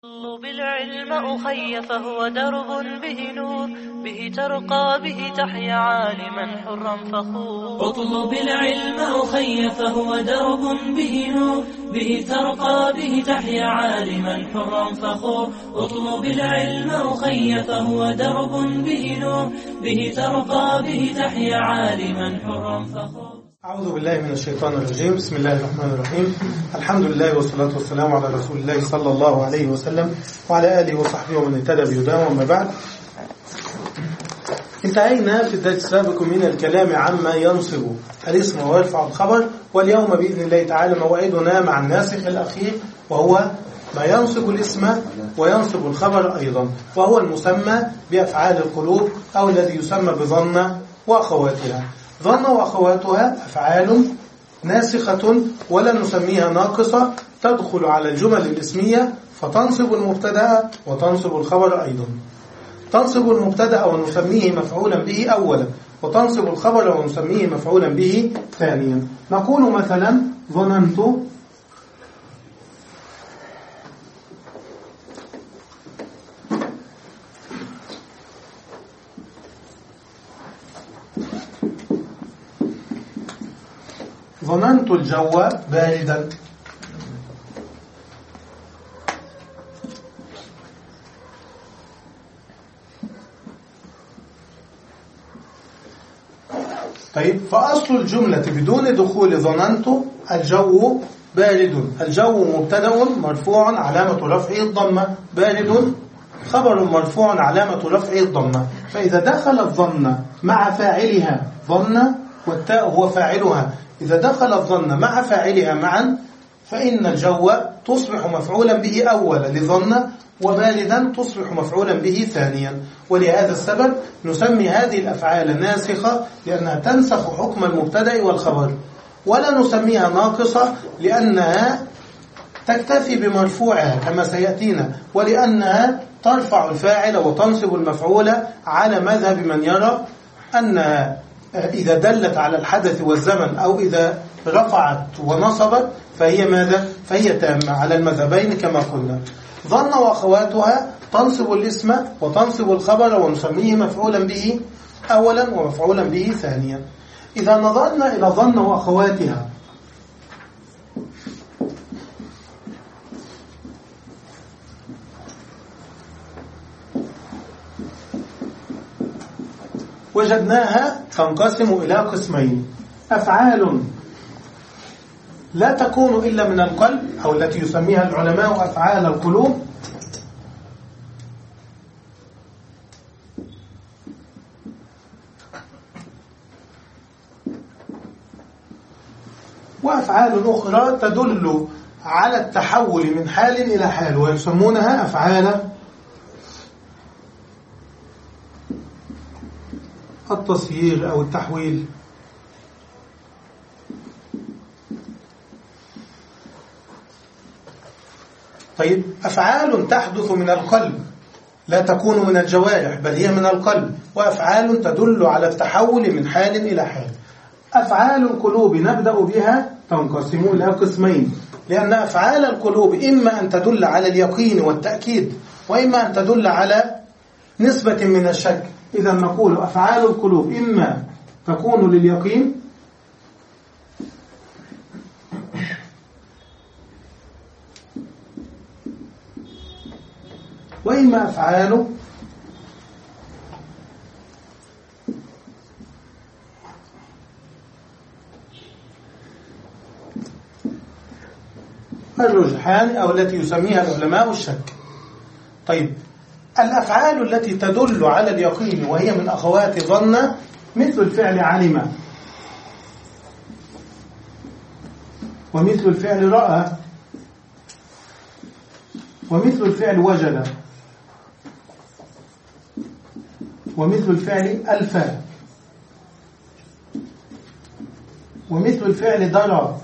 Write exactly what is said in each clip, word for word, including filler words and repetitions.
اطلب العلم أخي فهو درب به نور، به ترقى به تحيا عالما حرا فخور. اطلب العلم أخي فهو درب به نور، به ترقى به تحيا عالما حرا فخور. اطلب العلم أخي فهو درب به نور، به ترقى به تحيا عالما حرا فخور. أعوذ بالله من الشيطان الرجيم. بسم الله الرحمن الرحيم. الحمد لله والصلاة والسلام على رسول الله صلى الله عليه وسلم وعلى آله وصحبه ومن اهتدى بهداه. وما بعد، انتهينا في الدرس السابق من الكلام عما ينصب الاسم ويرفع الخبر، واليوم بإذن الله تعالى موعدنا مع الناسخ الأخير، وهو ما ينصب الاسم وينصب الخبر أيضا، وهو المسمى بأفعال القلوب أو الذي يسمى بظن وأخواتها. ظن وأخواتها أفعال ناسخة ولا نسميها ناقصة، تدخل على الجمل الاسمية فتنصب المبتدأ وتنصب الخبر أيضا. تنصب المبتدأ ونسميه مفعولا به أولا، وتنصب الخبر ونسميه مفعولا به ثانيا. نقول مثلا ظننت ظننت الجو باردا. طيب، فأصل الجملة بدون دخول ظننت الجو بارد. الجو مبتدأ مرفوع علامة رفعه الضمة، بارد خبر مرفوع علامة رفعه الضمة. فإذا دخل الظن مع فاعلها، ظن والتاء هو فاعلها، إذا دخل الظن مع فاعلها معا فإن الجو تصبح مفعولا به أولا لظن، وباردا تصبح مفعولا به ثانيا. ولهذا السبب نسمي هذه الأفعال ناسخة لأنها تنسخ حكم المبتدأ والخبر، ولا نسميها ناقصة لأنها تكتفي بمرفوعها كما سيأتينا، ولأنها ترفع الفاعل وتنصب المفعول على مذهب من يرى أنها إذا دلت على الحدث والزمن أو إذا رفعت ونصبت فهي ماذا؟ فهي تامة على المذهبين كما قلنا. ظن وأخواتها تنصب الاسم وتنصب الخبر ونسميه مفعولا به أولا ومفعولا به ثانيا. إذا نظرنا إلى ظن وأخواتها وجدناها تنقسم إلى قسمين: أفعال لا تكون إلا من القلب، أو التي يسميها العلماء أفعال القلوب، وأفعال أخرى تدل على التحول من حال إلى حال ويسمونها أفعال التصيير أو التحويل. طيب، أفعال تحدث من القلب لا تكون من الجوارح بل هي من القلب، وأفعال تدل على التحول من حال إلى حال. أفعال القلوب نبدأ بها تنقسم إلى قسمين، لأن أفعال القلوب إما أن تدل على اليقين والتأكيد، وإما أن تدل على نسبة من الشك. إذا نقول أفعال القلوب إما تكون لليقين وإما أفعال الرجحان أو التي يسميها العلماء الشك. طيب، الأفعال التي تدل على اليقين وهي من أخوات ظن مثل الفعل علم، ومثل الفعل رأى، ومثل الفعل وجد، ومثل الفعل ألفى، ومثل الفعل درى،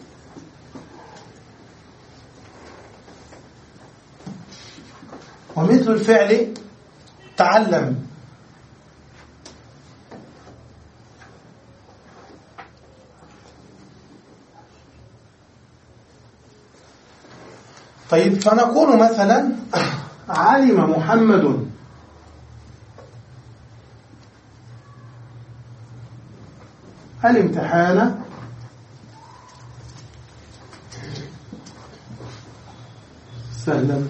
ومثل الفعل تعلم. طيب فنقول مثلا علم محمد الامتحان سهلا.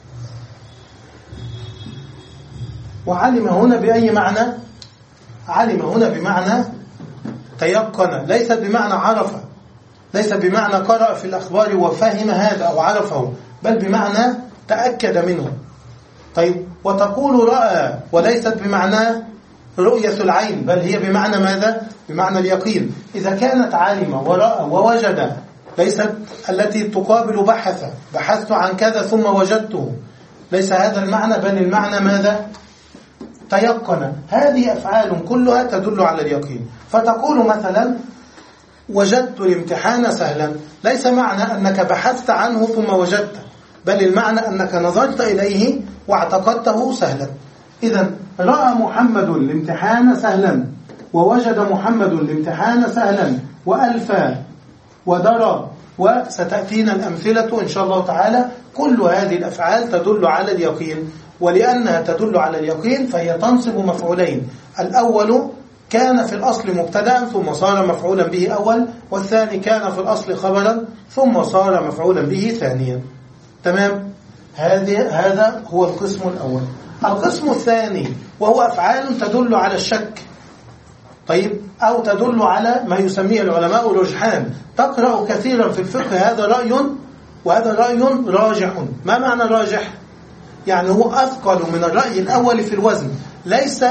وعلم هنا بأي معنى؟ علم هنا بمعنى تيقن، ليست بمعنى عرف، ليس بمعنى قرأ في الأخبار وفهم هذا أو عرفه، بل بمعنى تأكد منه. طيب وتقول رأى، وليست بمعنى رؤية العين، بل هي بمعنى ماذا؟ بمعنى اليقين. إذا كانت علم ورأى ووجد، ليست التي تقابل بحث، بحثت عن كذا ثم وجدته، ليس هذا المعنى، بل المعنى ماذا؟ تيقن. هذه أفعال كلها تدل على اليقين. فتقول مثلا وجدت الامتحان سهلا، ليس معنى أنك بحثت عنه ثم وجدته، بل المعنى أنك نظرت إليه واعتقدته سهلا. إذن رأى محمد الامتحان سهلا، ووجد محمد الامتحان سهلا، وألفى ودرى، وستأتينا الأمثلة إن شاء الله تعالى. كل هذه الأفعال تدل على اليقين، ولأنها تدل على اليقين فهي تنصب مفعولين. الأول كان في الأصل مبتدأ ثم صار مفعولا به أول، والثاني كان في الأصل خبرا ثم صار مفعولا به ثانيا. تمام؟ هذا هو القسم الأول. القسم الثاني وهو أفعال تدل على الشك، طيب، أو تدل على ما يسميه العلماء الرجحان. تقرأ كثيرا في الفقه هذا رأي وهذا رأي راجح. ما معنى راجح؟ يعني هو أثقل من الرأي الأول في الوزن، ليس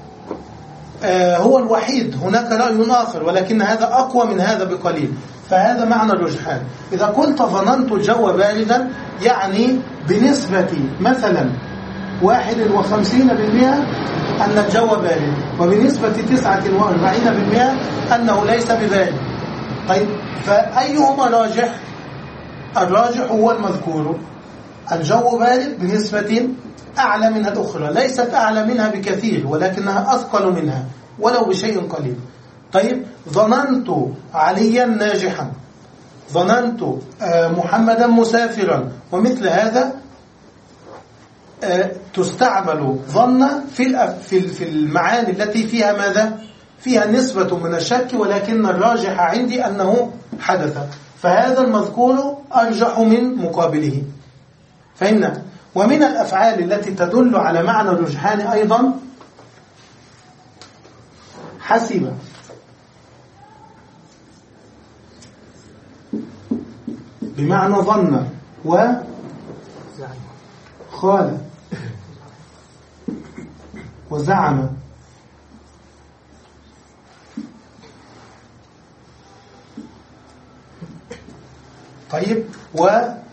آه هو الوحيد، هناك رأي آخر ولكن هذا أقوى من هذا بقليل، فهذا معنى الرجحان. إذا كنت ظننت الجو باردا، يعني بنسبة مثلا واحد وخمسين بالمئة أن الجو بارد، وبنسبة تسعة وأربعين بالمئة أنه ليس ببارد. طيب فأيهما راجح؟ الراجح هو المذكور، الجو بارد بنسبة أعلى من الأخرى، ليست أعلى منها بكثير ولكنها أثقل منها ولو بشيء قليل. طيب ظننت عليا ناجحا، ظننت محمدا مسافرا، ومثل هذا تستعمل ظن في في المعاني التي فيها ماذا؟ فيها نسبة من الشك، ولكن الراجح عندي أنه حدث، فهذا المذكور أرجح من مقابله. فهمنا؟ ومن الأفعال التي تدل على معنى الرجحان أيضا حسب، بمعنى ظن، وخال، وزعم. طيب وهب.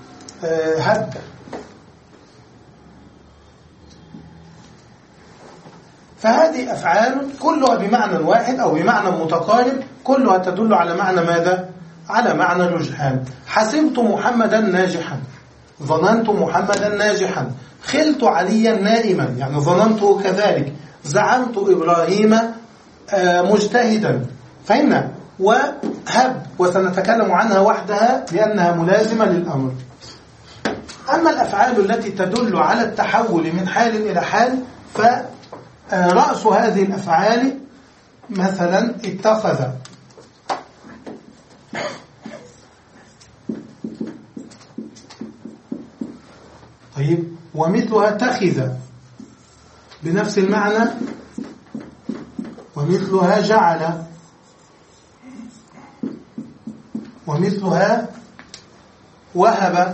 فهذه أفعال كلها بمعنى واحد أو بمعنى متقارب، كلها تدل على معنى ماذا؟ على معنى الرجحان. حسبت محمدا ناجحا، ظننت محمدا ناجحا. خلت عليا نائما، يعني ظننته كذلك. زعمت إبراهيم مجتهدا. فهمنا؟ وهب، وسنتكلم عنها وحدها لأنها ملازمة للأمر. أما الأفعال التي تدل على التحول من حال إلى حال، فرأس هذه الأفعال مثلا اتخذ، طيب، ومثلها اتخذ بنفس المعنى، ومثلها جعل، ومثلها وهب.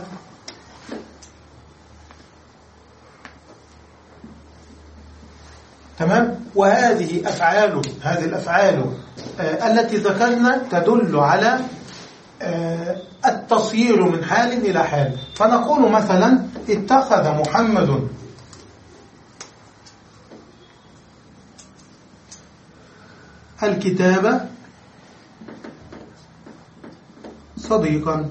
تمام؟ وهذه أفعال، هذه الأفعال آه التي ذكرنا تدل على آه التصيير من حال إلى حال. فنقول مثلا اتخذ محمد الكتاب صديقا.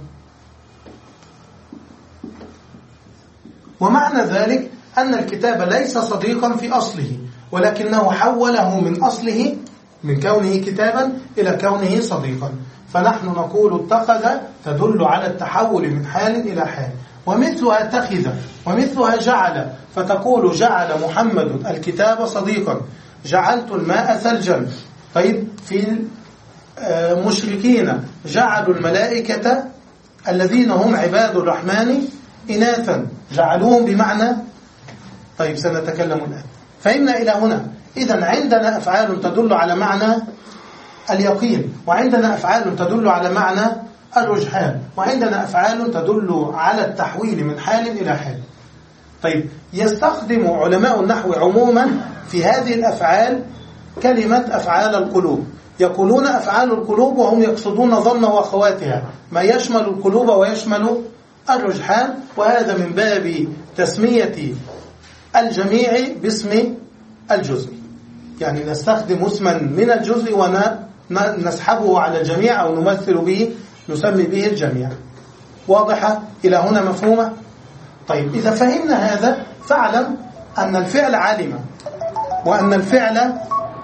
ومعنى ذلك أن الكتاب ليس صديقا في أصله، ولكنه حوله من أصله، من كونه كتابا إلى كونه صديقا. فنحن نقول اتخذ تدل على التحول من حال إلى حال. ومثلها اتخذ ومثلها جعل، فتقول جعل محمد الكتاب صديقا، جعلت الماء ثلجا. طيب في المشركين جعلوا الملائكة الذين هم عباد الرحمن إناثا، جعلوهم بمعنى. طيب سنتكلم الآن. فإن إلى هنا إذن عندنا أفعال تدل على معنى اليقين، وعندنا أفعال تدل على معنى الرجحان، وعندنا أفعال تدل على التحويل من حال إلى حال. طيب يستخدم علماء النحو عموما في هذه الأفعال كلمة أفعال القلوب. يقولون أفعال القلوب وهم يقصدون ظن وأخواتها، ما يشمل القلوب ويشمل الرجحان، وهذا من باب تسمية الجميع باسم الجزء، يعني نستخدم اسما من الجزء ونسحبه على الجميع أو نمثل به نسمي به الجميع. واضحة إلى هنا مفهومة؟ طيب إذا فهمنا هذا فاعلم أن الفعل علم، وأن الفعل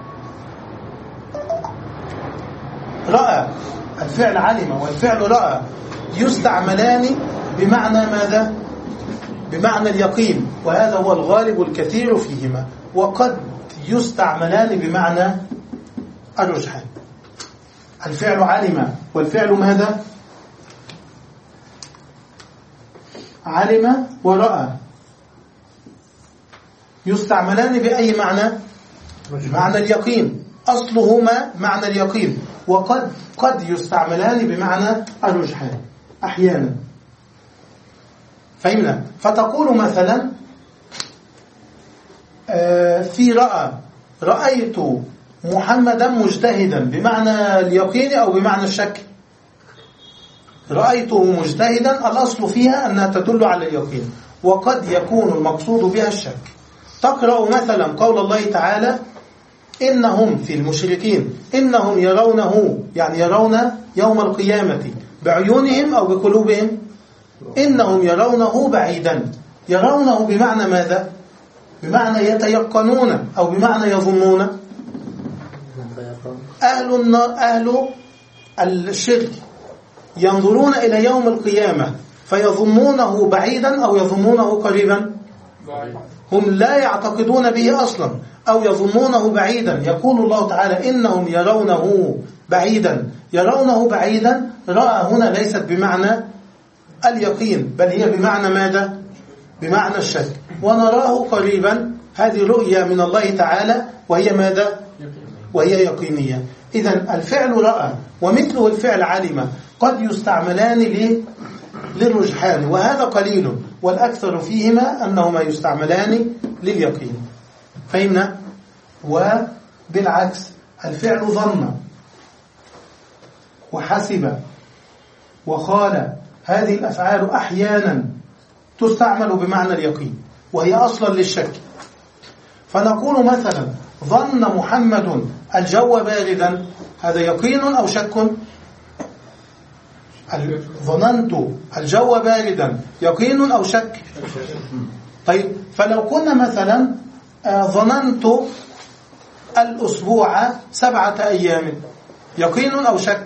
رأى. الفعل علم والفعل رأى يستعملان بمعنى ماذا؟ بمعنى اليقين، وهذا هو الغالب الكثير فيهما، وقد يستعملان بمعنى الرجحان. الفعل علم والفعل ماذا؟ علم ورأى، يستعملان بأي معنى؟ معنى اليقين، أصلهما معنى اليقين، وقد قد يستعملان بمعنى الرجحان أحيانا. فهمنا؟ فتقول مثلا في رأى رأيت محمدا مجتهدا بمعنى اليقين أو بمعنى الشك؟ رأيته مجتهدا الأصل فيها أنها تدل على اليقين، وقد يكون المقصود بها الشك. تقرأ مثلا قول الله تعالى إنهم في المشركين إنهم يرونه، يعني يرون يوم القيامة بعيونهم أو بقلوبهم؟ إنهم يرونه بعيدا. يرونه بمعنى ماذا؟ بمعنى يتيقنون أو بمعنى يظنون؟ أهل النار أهل الشرك ينظرون إلى يوم القيامة فيظنونه بعيدا أو يظنونه قريبا؟ هم لا يعتقدون به أصلا أو يظنونه بعيدا. يقول الله تعالى إنهم يرونه بعيدا. يرونه بعيدا رأى هنا ليست بمعنى اليقين، بل هي بمعنى ماذا؟ بمعنى الشك. ونراه قريبا هذه رؤية من الله تعالى وهي ماذا؟ وهي يقينية. إذن الفعل رأى ومثله الفعل علم قد يستعملان للرجحان، وهذا قليل، والأكثر فيهما أنهما يستعملان لليقين. فهمنا؟ وبالعكس الفعل ظن وحسب وخال، هذه الأفعال أحيانا تستعمل بمعنى اليقين وهي أصلا للشك. فنقول مثلا ظن محمد الجو باردا، هذا يقين أو شك؟ ظننت الجو باردا يقين أو شك؟ طيب فلو كنا مثلا ظننت الأسبوع سبعة أيام، يقين أو شك؟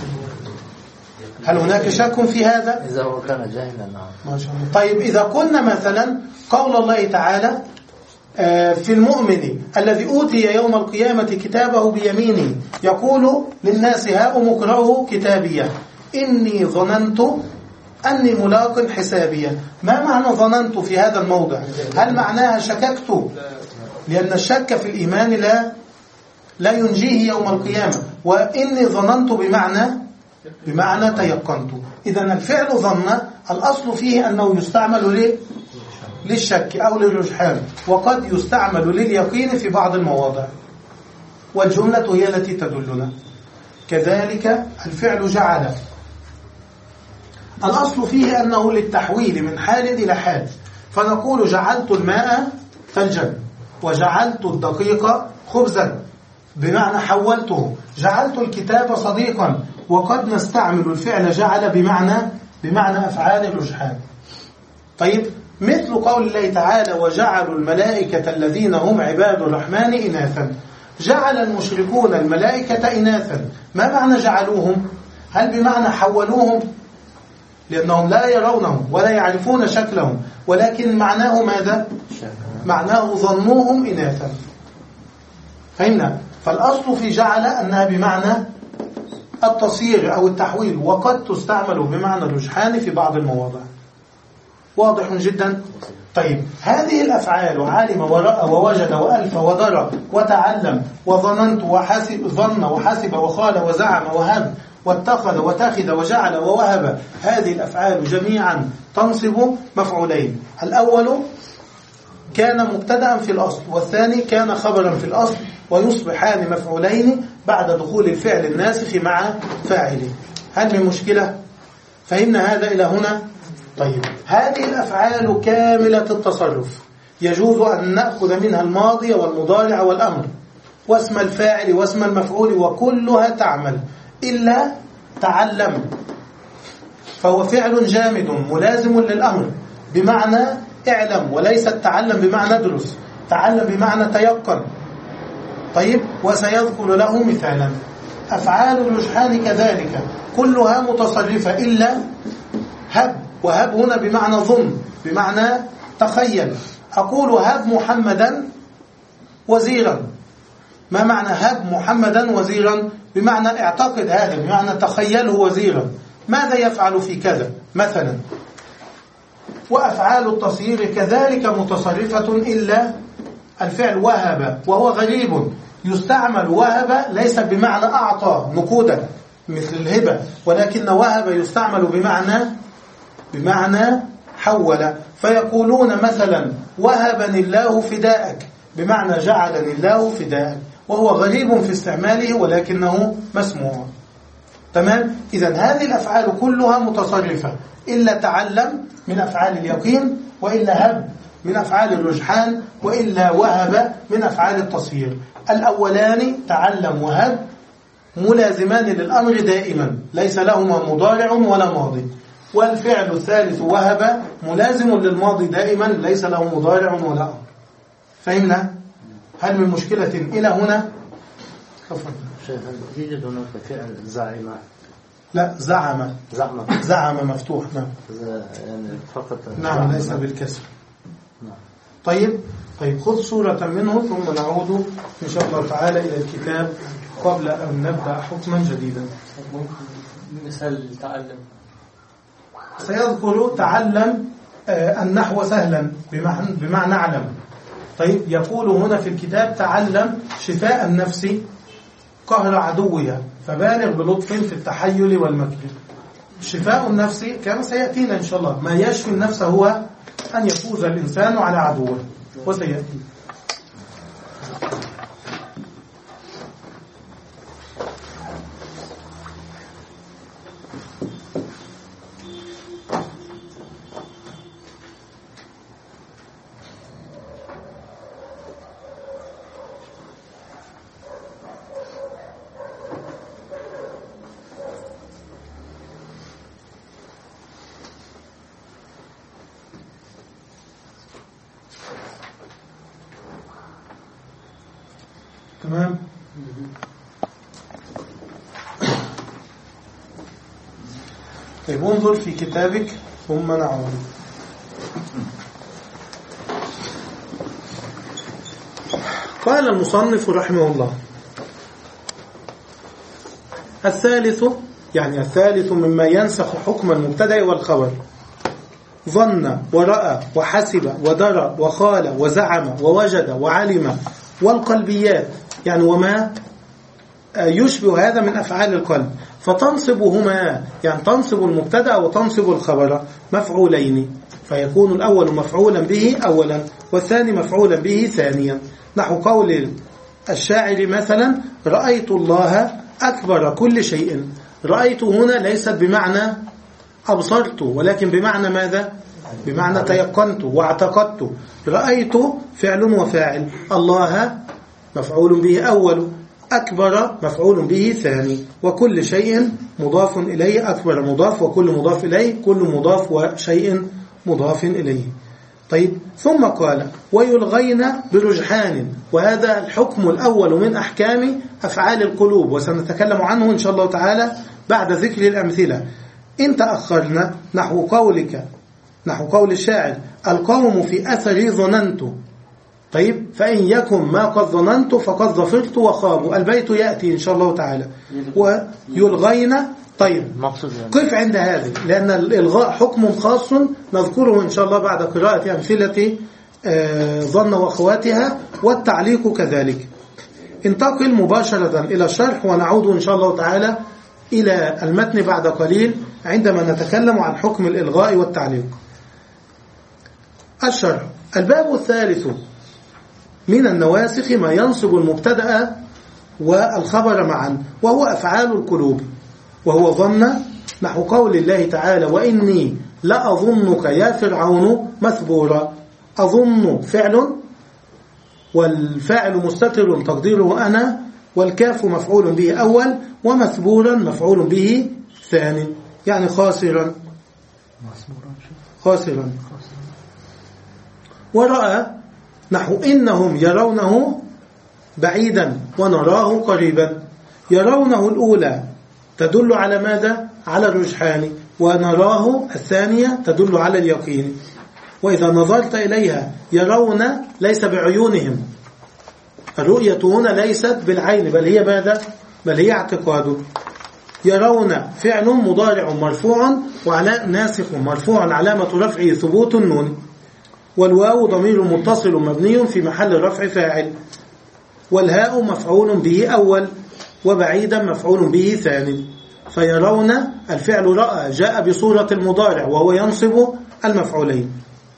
هل هناك شك في هذا؟ إذا هو كان جاهلا. ما شاء الله. طيب إذا كنا مثلا قول الله تعالى في المؤمن الذي أوتي يوم القيامة كتابه بيمينه يقول للناس هاؤم اقرءوا كتابيه إني ظننت أني ملاق حسابيا. ما معنى ظننت في هذا الموضع؟ هل معناها شككت؟ لأن الشك في الإيمان لا لا ينجيه يوم القيامة. وإني ظننت بمعنى بمعنى تيقنت. إذن الفعل ظن الأصل فيه أنه يستعمل للشك أو للرجحان، وقد يستعمل لليقين في بعض المواضع، والجملة هي التي تدلنا. كذلك الفعل جعل الأصل فيه أنه للتحويل من حال إلى حال، فنقول جعلت الماء ثلجا وجعلت الدقيق خبزا بمعنى حولته، جعلت الكتاب صديقا. وقد نستعمل الفعل جعل بمعنى بمعنى أفعال الرجحان. طيب مثل قول الله تعالى وجعلوا الملائكة الذين هم عباد الرحمن إناثا. جعل المشركون الملائكة إناثا، ما معنى جعلوهم؟ هل بمعنى حولوهم؟ لأنهم لا يرونهم ولا يعرفون شكلهم، ولكن معناه ماذا؟ معناه ظنوهم إناثا. فهمنا؟ فالأصل في جعل أنها بمعنى التصير أو التحويل، وقد تستعمل بمعنى الرجحان في بعض المواضع. واضح جدا؟ طيب هذه الأفعال علم ورأى ووجد وألف ودرى وتعلم وظننت وحسب ظن وحسب وقال وزعم وهب واتخذ واتخذ وجعل ووهب، هذه الأفعال جميعا تنصب مفعولين. الأول كان مبتدأ في الأصل، والثاني كان خبرا في الأصل، ويصبحان مفعولين بعد دخول الفعل الناسخ مع فاعله. هل من مشكلة؟ فهمنا هذا إلى هنا؟ طيب هذه الأفعال كاملة التصرف، يجوز أن نأخذ منها الماضي والمضارع والأمر واسم الفاعل واسم المفعول، وكلها تعمل إلا تعلم، فهو فعل جامد ملازم للأمر بمعنى اعلم، وليس تعلم بمعنى ادرس، تعلم بمعنى تيقن. طيب وسيذكر له مثالا. أفعال الرجحان كذلك كلها متصرفة إلا هب، وهب هنا بمعنى ظن، بمعنى تخيل. أقول هب محمدا وزيرا، ما معنى هب محمدا وزيرا؟ بمعنى اعتقد هذا، بمعنى تخيله وزيرا، ماذا يفعل في كذا مثلا. وأفعال التصيير كذلك متصرفة إلا الفعل وهب، وهو غريب، يستعمل وهب ليس بمعنى أعطى نقودا مثل الهبة، ولكن وهب يستعمل بمعنى بمعنى حول. فيقولون مثلا وهبني الله فداءك، بمعنى جعلني الله فداءك، وهو غريب في استعماله ولكنه مسموع. تمام؟ إذن هذه الأفعال كلها متصرفة إلا تعلم من أفعال اليقين، وإلا هب من أفعال الرجحان، وإلا وهب من أفعال التصوير. الأولان تعلم وهب ملازمان للأمر دائما، ليس لهما مضارع ولا ماضي. والفعل الثالث وهب ملازم للماضي دائما، ليس له مضارع ولا أمر. فهمنا؟ هل من مشكلة إلى هنا؟ شيخ يوجد هناك فعل زعم؟ لا، زعم. زعم زعم مفتوح. نعم يعني فقط. نعم ليس بالكسر. نعم. طيب طيب خذ صورة منه ثم نعود إن شاء الله تعالى إلى الكتاب قبل أن نبدأ حكما جديدا. مثال تعلم، سيذكر تعلم آه النحو سهلا بمعنى, بمعنى علم. طيب يقول هنا في الكتاب تعلم شفاء النفس قهر عدوها، فبالغ بلطف في التحيل والمكر. شفاء النفس كما سيأتينا إن شاء الله، ما يشفي النفس هو أن يفوز الإنسان على عدوه، وسيأتي. تمام. طيب انظر في كتابك ثم نعود. قال المصنف رحمه الله: الثالث، يعني الثالث مما ينسخ حكم المبتدأ والخبر، ظن ورأى وحسب ودرى وقال وزعم ووجد وعلم، والقلبيات، يعني وما يشبه هذا من أفعال القلب، فتنصبهما، يعني تنصب المبتدأ وتنصب الخبر مفعولين، فيكون الأول مفعولا به أولا والثاني مفعولا به ثانيا. نحو قول الشاعر مثلا: رأيت الله أكبر كل شيء. رأيت هنا ليست بمعنى أبصرت، ولكن بمعنى ماذا؟ بمعنى تيقنت واعتقدت. رأيت فعل وفاعل، الله مفعول به أول، أكبر مفعول به ثاني، وكل شيء مضاف إليه، أكبر مضاف وكل مضاف إليه، كل مضاف وشيء مضاف إليه. طيب ثم قال: ويلغين برجحان، وهذا الحكم الأول من أحكام أفعال القلوب، وسنتكلم عنه إن شاء الله تعالى بعد ذكر الأمثلة. إن تأخرنا نحو قولك نحو قول الشاعر القوم في أثري ظننت. طيب فإن يكن ما قد ظننت فقد ظفرت وخابوا. البيت يأتي إن شاء الله تعالى. ويلغينا. طيب قف عند هذه، لأن الإلغاء حكم خاص نذكره إن شاء الله بعد قراءة أمثلة ظن وأخواتها والتعليق كذلك. انتقل مباشرة إلى الشرح ونعود إن شاء الله تعالى إلى المتن بعد قليل عندما نتكلم عن حكم الإلغاء والتعليق. الشرح. الباب الثالث من النواسخ ما ينصب المبتدأ والخبر معا، وهو أفعال القلوب، وهو ظن نحو قول الله تعالى وإني لأظنك يا فرعون مثبورا. أظن فعل، والفاعل مستتر تقديره أنا، والكاف مفعول به أول، ومثبورا مفعول به ثاني، يعني خاسرا خاسرا. ورأى نحو إنهم يرونه بعيدا ونراه قريبا. يرونه الأولى تدل على ماذا؟ على الرجحان، ونراه الثانية تدل على اليقين. وإذا نظرت إليها يرون ليس بعيونهم، الرؤية هنا ليست بالعين بل هي ماذا؟ بل هي اعتقاد. يرون فعل مضارع مرفوع وعلى ناسخ مرفوع علامة رفعه ثبوت النون، والواو ضمير متصل مبني في محل رفع فاعل، والهاء مفعول به أول، وبعيدا مفعول به ثاني. فيرون الفعل رأى جاء بصورة المضارع وهو ينصب المفعولين.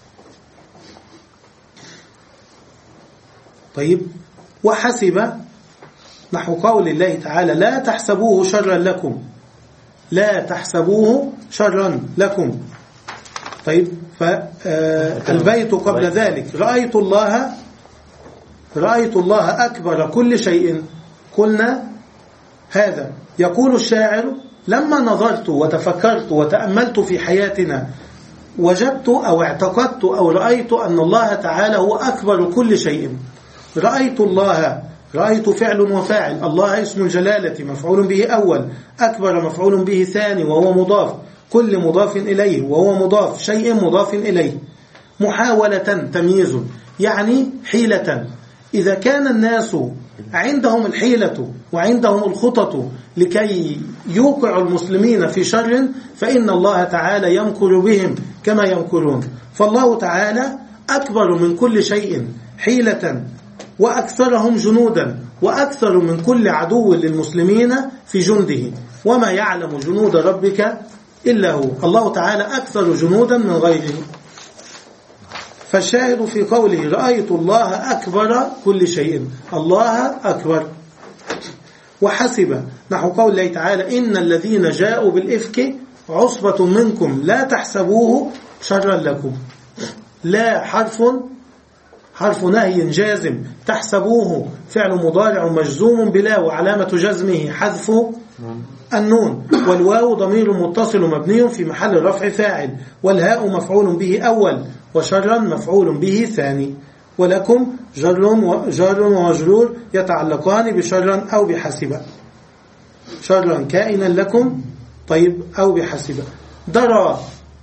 طيب وحسب نحو قول الله تعالى لا تحسبوه شرا لكم، لا تحسبوه شرا لكم. طيب فالبيت قبل ذلك رأيت الله رأيت الله أكبر كل شيء. قلنا هذا يقول الشاعر لما نظرت وتفكرت وتأملت في حياتنا وجدت أو اعتقدت أو رأيت أن الله تعالى هو أكبر كل شيء. رأيت الله، رأيت فعل وفاعل، الله اسم الجلالة مفعول به أول، أكبر مفعول به ثاني وهو مضاف، كل مضاف إليه وهو مضاف، شيء مضاف إليه. محاولة تمييز يعني حيلة. إذا كان الناس عندهم الحيلة وعندهم الخطط لكي يوقع المسلمين في شر، فإن الله تعالى يمكر بهم كما يمكرون. فالله تعالى أكبر من كل شيء حيلة، وأكثرهم جنودا، وأكثر من كل عدو للمسلمين في جنده. وما يعلم جنود ربك إلا هو. الله تعالى أكثر جنودا من غيره. فالشاهد في قوله رأيت الله أكبر كل شيء، الله أكبر. وحسب نحو قول الله تعالى إن الذين جاءوا بالإفك عصبة منكم لا تحسبوه شرا لكم. لا حرف حرف نهي جازم، تحسبوه فعل مضارع مجزوم بلا وعلامة جزمه حذف النون، والواو ضمير متصل مبني في محل رفع فاعل، والهاء مفعول به أول، وشرا مفعول به ثاني. ولكم جر وجر ومجرور يتعلقان بشرا أو بحسب. شرا كائنا لكم طيب أو بحسب. درى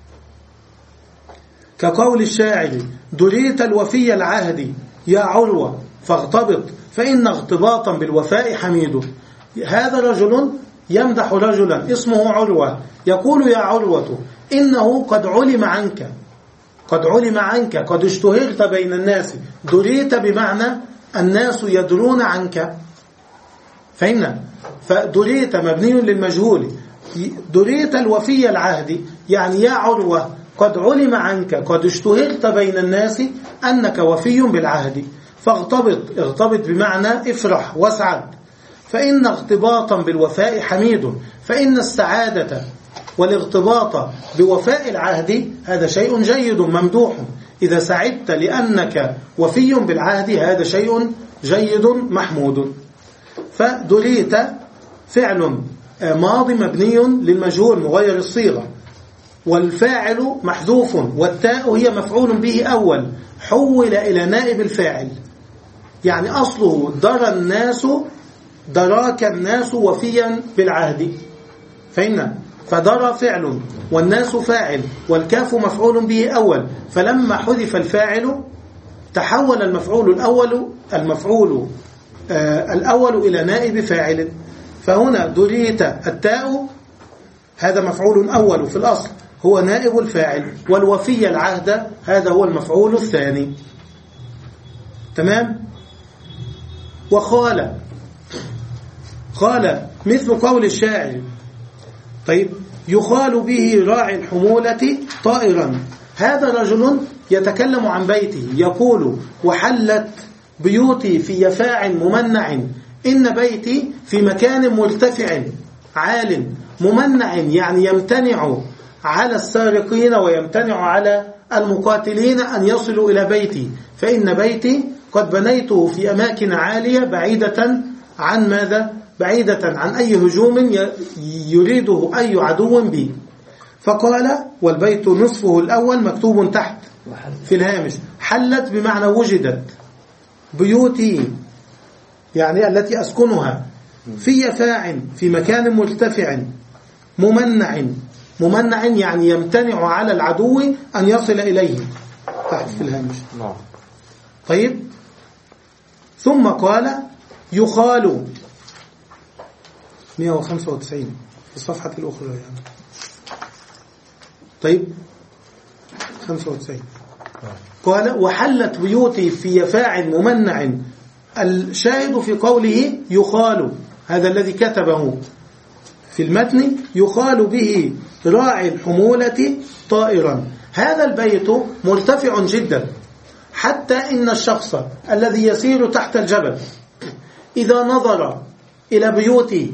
كقول الشاعر دريت الوفي العهد يا عروة فاغتبط فإن اغتباطا بالوفاء حميد. هذا رجل يمدح رجلا اسمه عروة، يقول يا عروة إنه قد علم عنك، قد علم عنك، قد اشتهرت بين الناس. دريت بمعنى الناس يدرون عنك، فهمنا؟ فدريت مبني للمجهول. دريت الوفي العهد يعني يا عروة قد علم عنك، قد اشتهرت بين الناس أنك وفي بالعهد. فاغتبط، اغتبط بمعنى افرح واسعد. فإن اغتباطا بالوفاء حميد، فإن السعادة والاغتباط بوفاء العهد هذا شيء جيد ممدوح. إذا سعدت لأنك وفي بالعهد هذا شيء جيد محمود. فدريت فعل ماضي مبني للمجهول مغير الصيغة، والفاعل محذوف، والتاء هي مفعول به أول حول إلى نائب الفاعل. يعني أصله درى الناس، دراك الناس وفيا بالعهد، فإن فدرى فعل والناس فاعل والكاف مفعول به أول، فلما حذف الفاعل تحول المفعول الأول المفعول آه الأول إلى نائب فاعل. فهنا دريت التاء هذا مفعول أول في الأصل هو نائب الفاعل، والوفي العهد هذا هو المفعول الثاني. تمام. وقال قال مثل قول الشاعر طيب يخال به راعي الحمولة طائرا. هذا رجل يتكلم عن بيته يقول وحلت بيوتي في يفاع ممنع، إن بيتي في مكان مرتفع عال ممنع، يعني يمتنع على السارقين ويمتنع على المقاتلين أن يصلوا إلى بيتي، فإن بيتي قد بنيته في أماكن عالية بعيدة عن ماذا؟ بعيدة عن أي هجوم يريده أي عدو بي. فقال والبيت نصفه الأول مكتوب تحت في الهامش حلت بمعنى وجدت بيوتي يعني التي أسكنها في يفاع في مكان مرتفع ممنع، ممنع يعني يمتنع على العدو أن يصل إليه تحت في الهامش. طيب ثم قال يخال مئة وخمسة وتسعين في الصفحة الأخرى يعني. طيب خمسة وتسعين قال وحلت بيوتي في يفاع ممنع. الشاهد في قوله يخال هذا الذي كتبه في المتن يخال به راعي الحمولة طائرا. هذا البيت مرتفع جدا حتى إن الشخص الذي يسير تحت الجبل إذا نظر إلى بيوتي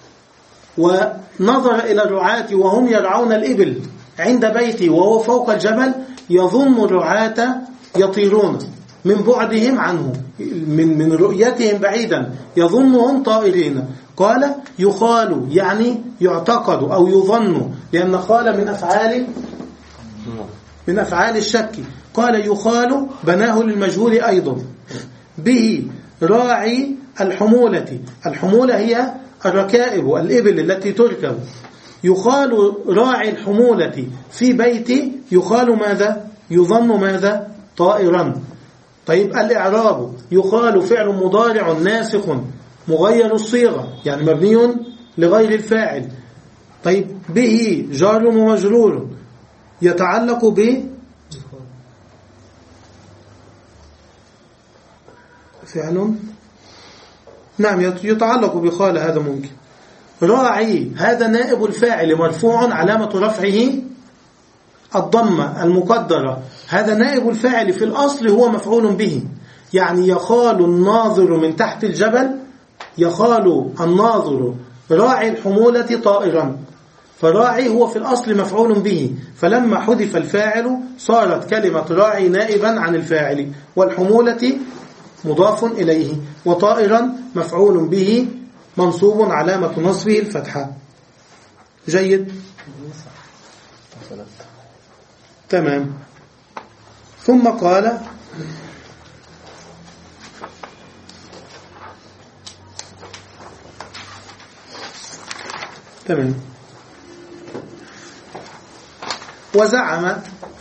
ونظر إلى الرعاة وهم يرعون الإبل عند بيتي وهو فوق الجبل يظن الرعاة يطيرون من بعدهم عنه، من من رؤيتهم بعيدا يظنهم طائرين. قال يخال يعني يعتقد أو يظن، لأن قال من أفعال من أفعال الشك. قال يخال بناه للمجهول أيضا به راعي الحمولة. الحمولة هي الركائب الإبل التي تركب. يخال راعي الحمولة في بيتي يخال ماذا؟ يظن ماذا؟ طائرا. طيب الإعراب يخال فعل مضارع ناسخ مغير الصيغة يعني مبني لغير الفاعل. طيب به جار ومجرور يتعلق ب فعل نعم يتعلق بخال هذا ممكن. راعي هذا نائب الفاعل مرفوع علامة رفعه الضمة المقدرة. هذا نائب الفاعل في الأصل هو مفعول به، يعني يخال الناظر من تحت الجبل يخال الناظر راعي الحمولة طائرا. فراعي هو في الأصل مفعول به، فلما حذف الفاعل صارت كلمة راعي نائبا عن الفاعل، والحمولة مضاف إليه، وطائرا مفعول به منصوب علامة نصبه الفتحة. جيد تمام. ثم قال تمام وزعم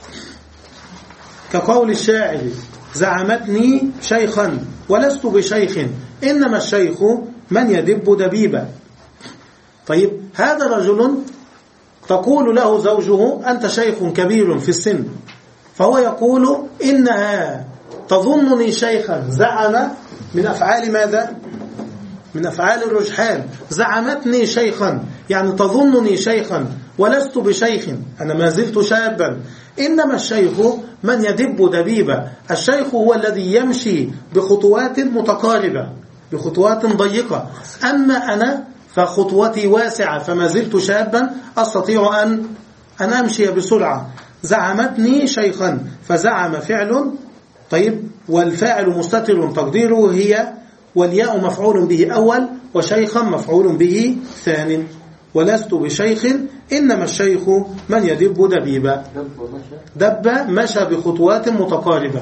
كقول الشاعر زعمتني شيخا ولست بشيخ إنما الشيخ من يدب دبيبا. طيب هذا رجل تقول له زوجه أنت شيخ كبير في السن، فهو يقول إنها تظنني شيخا. زعم من أفعال ماذا؟ من أفعال الرجحان. زعمتني شيخا يعني تظنني شيخا ولست بشيخ، أنا ما زلت شابا. إنما الشيخ من يدب دبيبا. الشيخ هو الذي يمشي بخطوات متقاربة بخطوات ضيقة، أما أنا فخطوتي واسعة فما زلت شابا أستطيع أن أن أمشي بسرعة. زعمتني شيخا فزعم فعل طيب والفاعل مستتر تقديره هي والياء مفعول به أول وشيخا مفعول به ثان. ولست بشيخ إنما الشيخ من يدب دبيبا. دب مشى بخطوات متقاربة.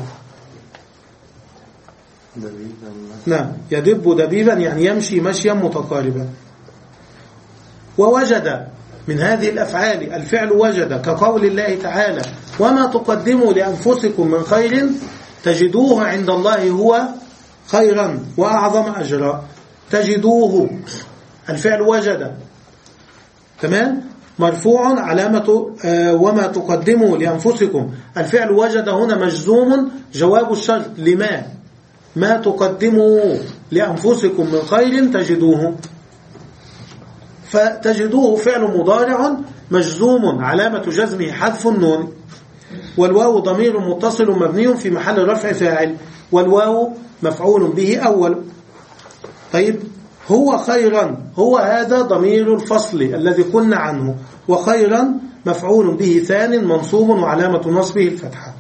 نعم يدب دبيبا يعني يمشي مشيا متقاربا. ووجد من هذه الأفعال الفعل وجد، كقول الله تعالى وما تقدموا لأنفسكم من خير تجدوه عند الله هو خيرا وأعظم أجرا. تجدوه الفعل وجد، تمام، مرفوع علامة آه وما تقدموا لأنفسكم. الفعل وجد هنا مجزوم جواب الشرط لما ما تقدموا لأنفسكم من خير تجدوه، فتجدوه فعل مضارع مجزوم علامة جزمه حذف النون، والواو ضمير متصل مبني في محل رفع فاعل، والواو مفعول به أول. طيب هو خيرا، هو هذا ضمير الفصل الذي كنا عنه، وخيرا مفعول به ثان منصوب وعلامة نصبه الفتحة.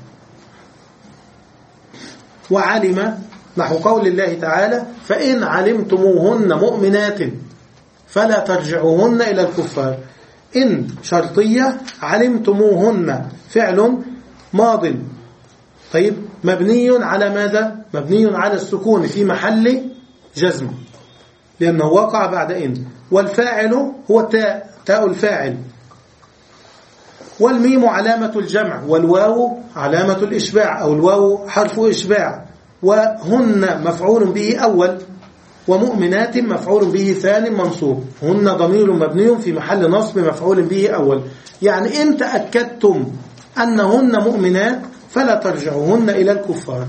وعلم نحو قول الله تعالى فإن علمتموهن مؤمنات فلا ترجعوهن إلى الكفار. إن شرطية، علمتموهن فعل ماض، طيب مبني على ماذا؟ مبني على السكون في محل جزم لأنه وقع بعد إن، والفاعل هو تاء تاء الفاعل، والميم علامة الجمع، والواو علامة الإشباع أو الواو حرف إشباع، وهن مفعول به أول، ومؤمنات مفعول به ثاني منصوب، هن ضمير مبني في محل نصب مفعول به أول. يعني إن تأكدتم أنهن مؤمنات فلا ترجعوهن إلى الكفار.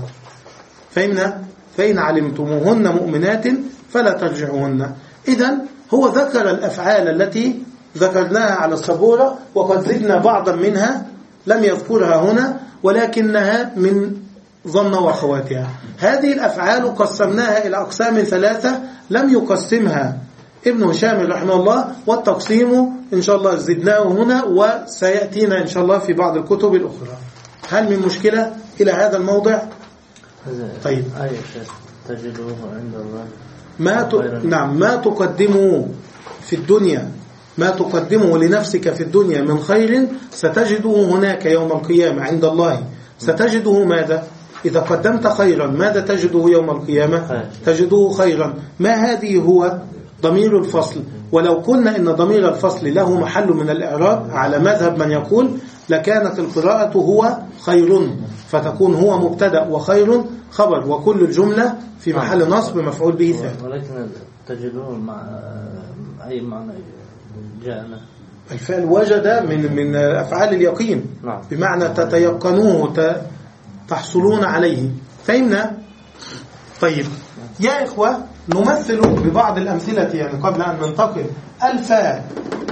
فإن فإن علمتموهن مؤمنات فلا ترجعوهن. إذن هو ذكر الأفعال التي ذكرناها على السبورة، وقد زدنا بعضا منها لم يذكرها هنا ولكنها من ظن وأخواتها. هذه الأفعال قسمناها إلى أقسام ثلاثة لم يقسمها ابن هشام رحمه الله، والتقسيم إن شاء الله زدناه هنا وسيأتينا إن شاء الله في بعض الكتب الأخرى. هل من مشكلة إلى هذا الموضع؟ طيب آية شيخ تجدوه عند الله ما ت... نعم ما تقدموا في الدنيا، ما تقدمه لنفسك في الدنيا من خير ستجده هناك يوم القيامة عند الله. ستجده ماذا؟ إذا قدمت خيرا ماذا تجده يوم القيامة؟ تجده خيرا. ما هذه هو ضمير الفصل، ولو قلنا إن ضمير الفصل له محل من الإعراب على مذهب من يقول لكانت القراءة هو خير، فتكون هو مبتدأ وخير خبر، وكل الجملة في محل نصب مفعول به ثاني. ولكن تجدوه مع أي معنى جاءنا؟ الفعل وجد من من أفعال اليقين، بمعنى تتيقنوه تحصلون عليه. فهمنا؟ طيب يا إخوة نمثل ببعض الأمثلة يعني قبل أن ننتقل. الفاء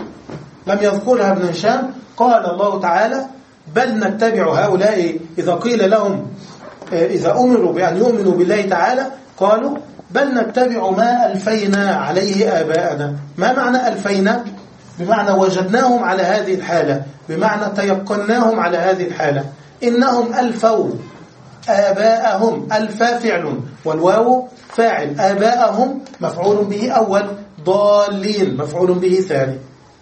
لم يذكرها ابن هشام. قال الله تعالى بل نتبع هؤلاء إذا قيل لهم إذا أمروا بأن يؤمنوا بالله تعالى قالوا بل نتبع ما ألفينا عليه آباءنا. ما معنى ألفينا؟ بمعنى وجدناهم على هذه الحالة، بمعنى تيقناهم على هذه الحالة. إنهم ألفوا آباءهم، ألفا فعل والواو فاعل، آباءهم مفعول به أول، ضالين مفعول به ثاني.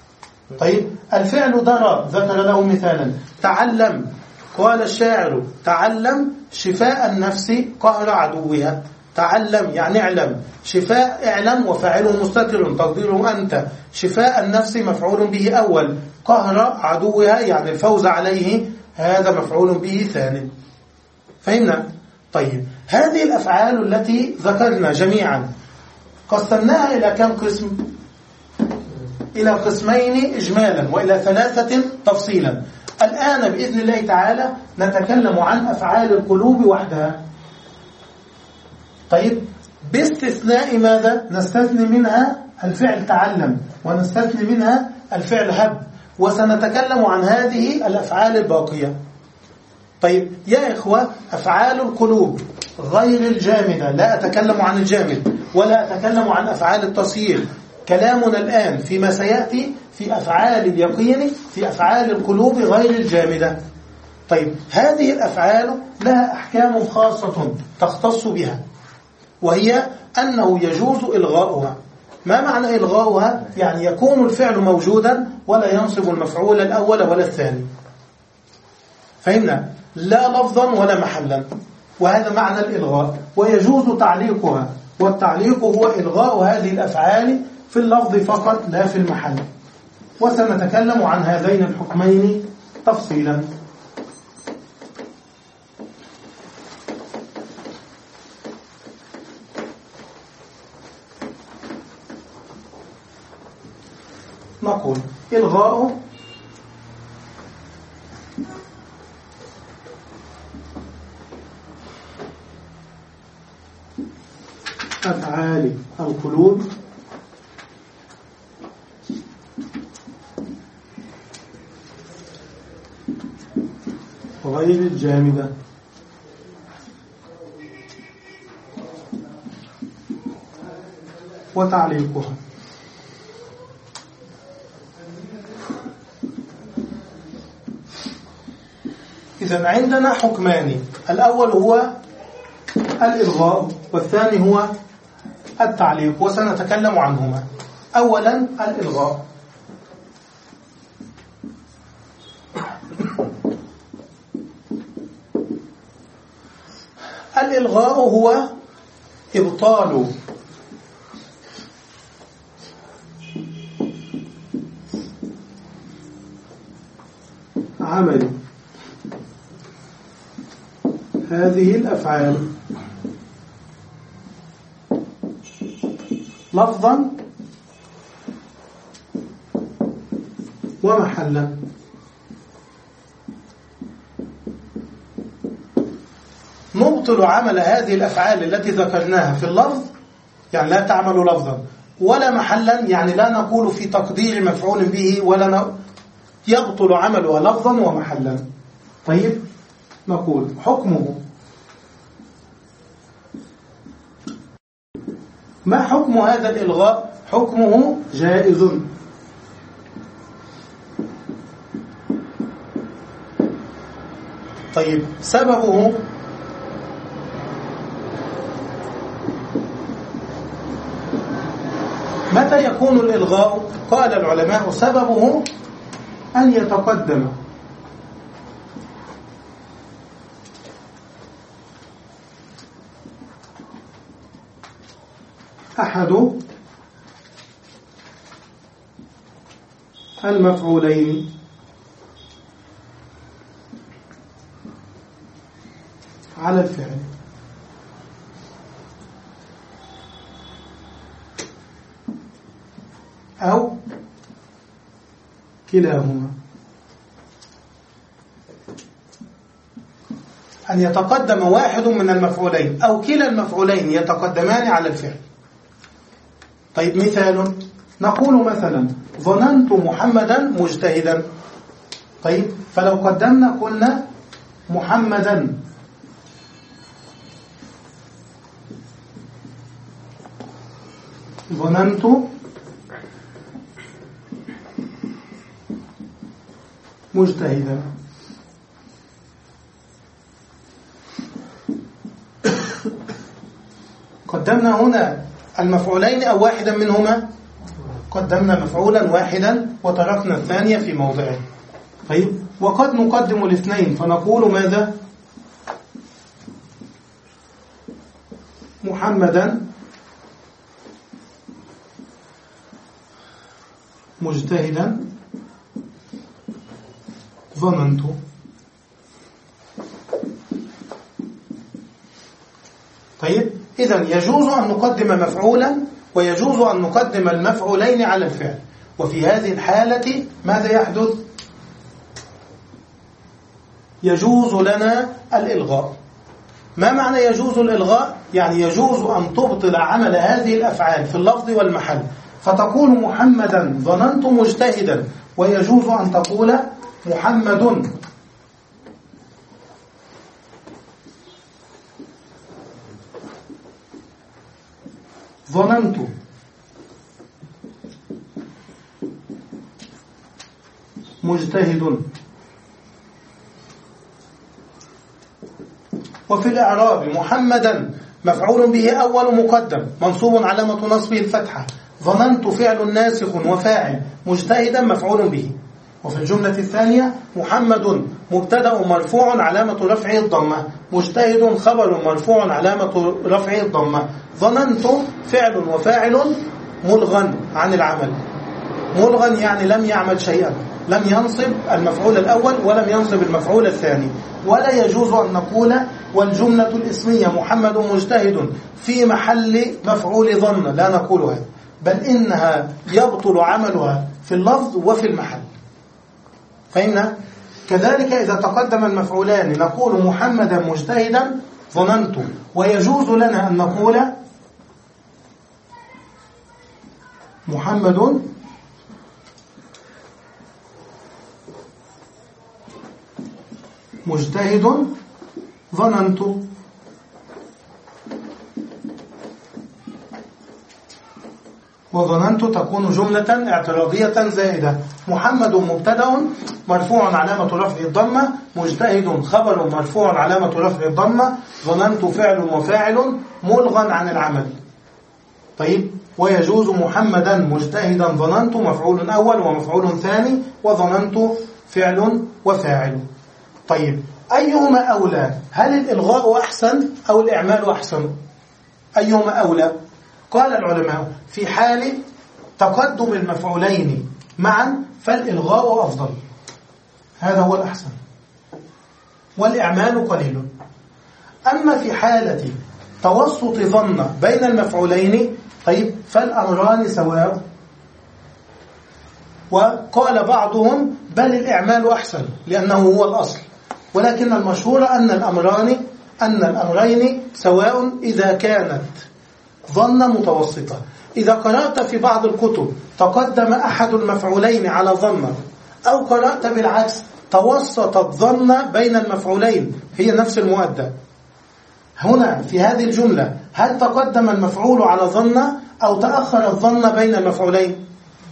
طيب الفعل درى ذكر له مثالا. تعلم، قال الشاعر تعلم شفاء النفس قهر عدوها. تعلم يعني اعلم، شفاء اعلم وفاعله مستتر تقديره أنت، شفاء النفس مفعول به أول، قهر عدوها يعني الفوز عليه هذا مفعول به ثاني. فهمنا؟ طيب هذه الأفعال التي ذكرنا جميعا قسمناها إلى كم قسم؟ إلى قسمين إجمالا وإلى ثلاثة تفصيلا. الآن بإذن الله تعالى نتكلم عن أفعال القلوب وحدها. طيب باستثناء ماذا؟ نستثني منها الفعل تعلم، ونستثني منها الفعل هب، وسنتكلم عن هذه الأفعال الباقية. طيب يا إخوة أفعال القلوب غير الجامدة، لا أتكلم عن الجامد ولا أتكلم عن أفعال التصيير. كلامنا الآن فيما سيأتي في أفعال اليقين، في أفعال القلوب غير الجامدة. طيب هذه الأفعال لها أحكام خاصة تختص بها، وهي أنه يجوز إلغاؤها. ما معنى إلغاؤها؟ يعني يكون الفعل موجودا ولا ينصب المفعول الأول ولا الثاني. فهمنا؟ لا لفظا ولا محلا، وهذا معنى الإلغاء. ويجوز تعليقها، والتعليق هو إلغاء هذه الأفعال في اللفظ فقط لا في المحل. وسنتكلم عن هذين الحكمين تفصيلا. نقول إلغاء أفعال القلوب غير الجامدة. وتعليقها. إذن عندنا حكمان، الأول هو الإلغاء والثاني هو التعليق، وسنتكلم عنهما. أولا الإلغاء. الإلغاء هو إبطال عمل هذه الأفعال لفظا ومحلا. نبطل عمل هذه الأفعال التي ذكرناها في اللفظ، يعني لا تعمل لفظا، ولا محلا، يعني لا نقول في تقدير مفعول به، ولا ن... يبطل عملها لفظا ومحلا. طيب نقول حكمه. ما حكم هذا الإلغاء؟ حكمه جائز. طيب سببه متى يكون الإلغاء؟ قال العلماء سببه أن يتقدم أحد المفعولين على الفعل، أو كلاهما. أن يتقدم واحد من المفعولين أو كلا المفعولين يتقدمان على الفعل. طيب مثال، نقول مثلا ظننت محمدا مجتهدا. طيب فلو قدمنا قلنا محمدا ظننت مجتهدا. قدمنا هنا المفعولين أو واحدا منهما؟ قدمنا مفعولا واحدا وتركنا الثانية في موضعه. طيب وقد نقدم الاثنين فنقول ماذا؟ محمدا مجتهدا ظننت. طيب إذن يجوز أن نقدم مفعولا ويجوز أن نقدم المفعولين على الفعل. وفي هذه الحالة ماذا يحدث؟ يجوز لنا الإلغاء. ما معنى يجوز الإلغاء؟ يعني يجوز أن تبطل عمل هذه الأفعال في اللفظ والمحل، فتقول محمدا ظننت مجتهدا، ويجوز أن تقول محمد ظننت مجتهد. وفي الإعراب محمدا مفعول به أول مقدم منصوب علامة نصبه الفتحة، ظننت فعل ناسخ وفاعل، مجتهدا مفعول به. وفي الجملة الثانية محمد مبتدأ مرفوع علامة رفعه الضمة، مجتهد خبر مرفوع علامة رفعه الضمة، ظننت فعل وفاعل ملغى عن العمل. ملغا يعني لم يعمل شيئا، لم ينصب المفعول الأول ولم ينصب المفعول الثاني. ولا يجوز أن نقول والجملة الاسمية محمد مجتهد في محل مفعول ظن، لا نقول هذا، بل إنها يبطل عملها في اللفظ وفي المحل. فإن كذلك إذا تقدم المفعولان نقول محمدا مجتهدا ظننت، ويجوز لنا أن نقول محمد مجتهد ظننت. وظننت تكون جملة اعتراضية زائدة. محمد مبتدأ مرفوع علامة رفعه الضمة، مجتهد خبر مرفوع علامة رفعه الضمة، ظننت فعل وفاعل ملغى عن العمل. طيب، ويجوز محمدا مجتهدا ظننت مفعول أول ومفعول ثاني، وظننت فعل وفاعل. طيب، أيهما أولى؟ هل الإلغاء أحسن أو الإعمال أحسن؟ أيهما أولى؟ قال العلماء في حال تقدم المفعولين معا فالإلغاء أفضل، هذا هو الأحسن، والإعمال قليل. أما في حالة توسط ظن بين المفعولين طيب فالأمران سواء. وقال بعضهم بل الإعمال أحسن لأنه هو الأصل، ولكن المشهور أن الأمران أن الأمرين سواء إذا كانت ظن متوسطة. إذا قرأت في بعض الكتب تقدم أحد المفعولين على ظن، أو قرأت بالعكس توسطت ظن بين المفعولين هي نفس المؤدى، هنا في هذه الجملة هل تقدم المفعول على ظن أو تأخر الظن بين المفعولين؟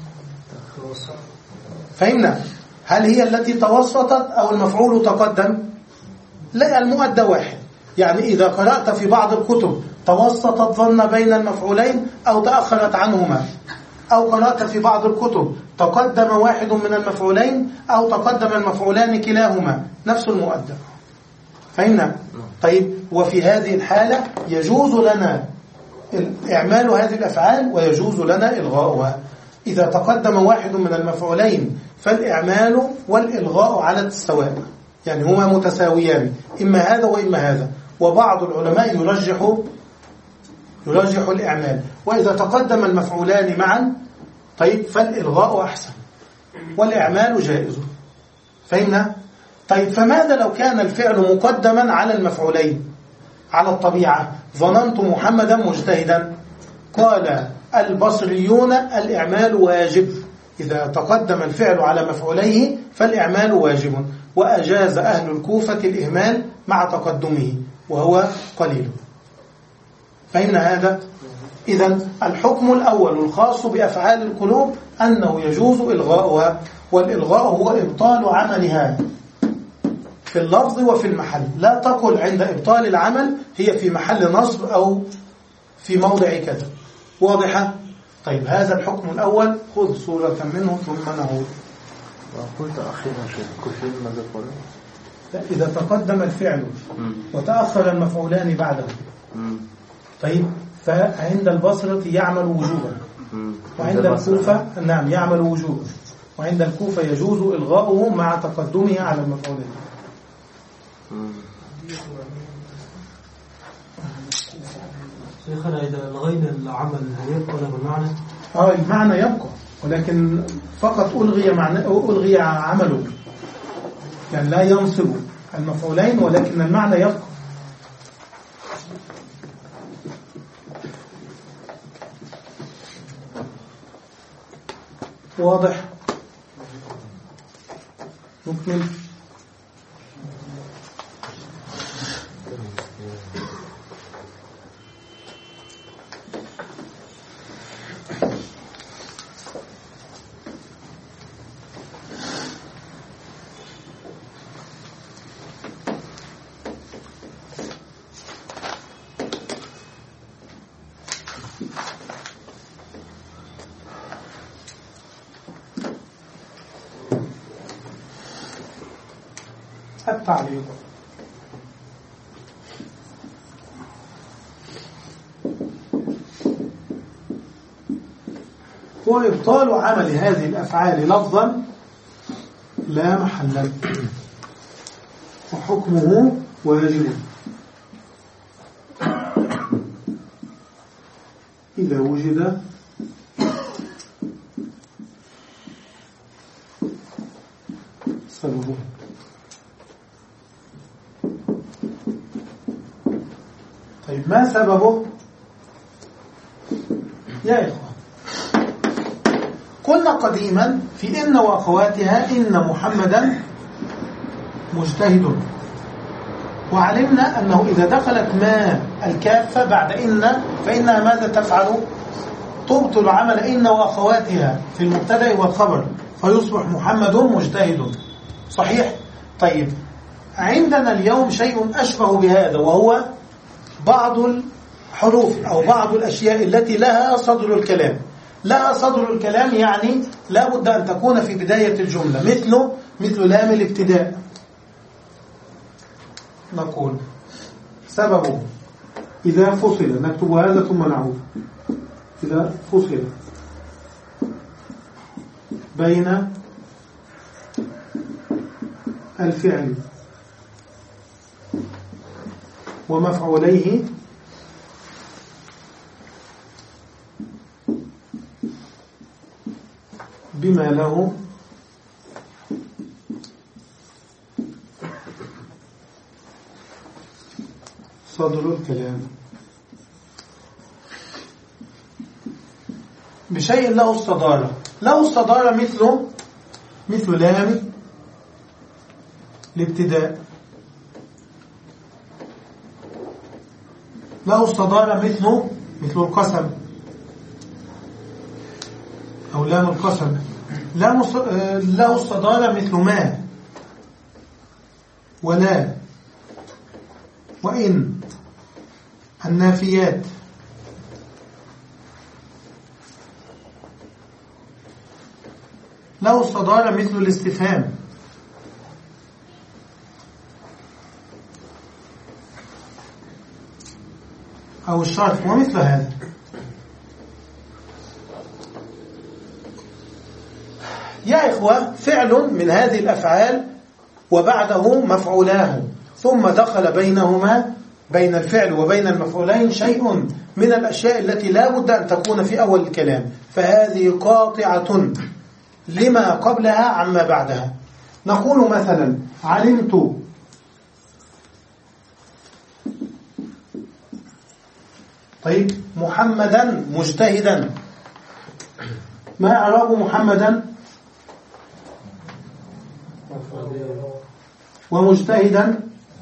فهمنا؟ هل هي التي توسطت أو المفعول تقدم؟ لا، المؤدى واحد. يعني إذا قرأت في بعض الكتب توسطت ظن بين المفعولين أو تأخرت عنهما، أو قرأت في بعض الكتب تقدم واحد من المفعولين أو تقدم المفعولان كلاهما، نفس المؤدى. فهمنا؟ طيب، وفي هذه الحالة يجوز لنا إعمال هذه الأفعال ويجوز لنا إلغاؤها. إذا تقدم واحد من المفعولين فالإعمال والإلغاء على السواء، يعني هما متساويان، إما هذا وإما هذا. وبعض العلماء يرجح يرجح الإعمال. وإذا تقدم المفعولان معا طيب فالإلغاء أحسن والإعمال جائز. فهمنا؟ طيب، فماذا لو كان الفعل مقدما على المفعولين على الطبيعة؟ ظننت محمدا مجتهدا. قال البصريون الإعمال واجب، إذا تقدم الفعل على مفعوليه فالإعمال واجب، وأجاز أهل الكوفة الإهمال مع تقدمه وهو قليل. فهمنا هذا؟ إذن الحكم الأول الخاص بأفعال القلوب أنه يجوز إلغاؤها، والإلغاء هو إبطال عملها في اللفظ وفي المحل. لا تقل عند إبطال العمل هي في محل نصب أو في موضع كذا. واضحة؟ طيب، هذا الحكم الأول، خذ صورة منه ثم نعود. وقلت أخيرا شيء كفين ماذا قلت؟ إذا تقدم الفعل وتأخر المفعولان بعده طيب فعند البصرة يعمل وجوبا، وعند الكوفة نعم يعمل وجوبا، وعند الكوفة يجوز إلغاؤه مع تقدمه على المفعولين. شيخنا إذا لغينا العمل هل يبقى له المعنى؟ آه المعنى يبقى، ولكن فقط ألغي معنى ألغي عمله، يعني لا ينصب المفعولين ولكن المعنى يبقى. واضح؟ نكمل. التعليق. وإبطال عمل هذه الأفعال لفظا لا محل له وحكمه واجب إذا وجد سببه. طيب ما سببه يا إخوة؟ قلنا قديما في إن وأخواتها إن محمدا مجتهد، وعلمنا أنه إذا دخلت ما الكافة بعد إن فإنها ماذا تفعل؟ تبطل عمل إن وأخواتها في المبتدأ والخبر فيصبح محمد مجتهد. صحيح؟ طيب عندنا اليوم شيء أشبه بهذا، وهو بعض الحروف أو بعض الأشياء التي لها صدر الكلام. لها صدر الكلام يعني لا بد أن تكون في بداية الجملة، مثل مثل لام الابتداء. نقول سببه إذا فصل، نكتب هذا ثم نعود. إذا فصل بين الفعل ومفعوليه بما له صدر الكلام، بشيء له الصدارة. له الصدارة مثل مثل لام الابتداء. له الصدارة مثل مثل القسم أو لام القسم. له الصدارة مثل ما ولا وإن النافيات. له الصدارة مثل الاستفهام أو الشرط ومثل هذا. يا إخوة، فعل من هذه الأفعال وبعده مفعولاه، ثم دخل بينهما بين الفعل وبين المفعولين شيء من الأشياء التي لا بد أن تكون في أول الكلام، فهذه قاطعة لما قبلها عما بعدها. نقول مثلا علمت طيب محمدا مجتهدا. ما إعراب محمدا ومجتهدا؟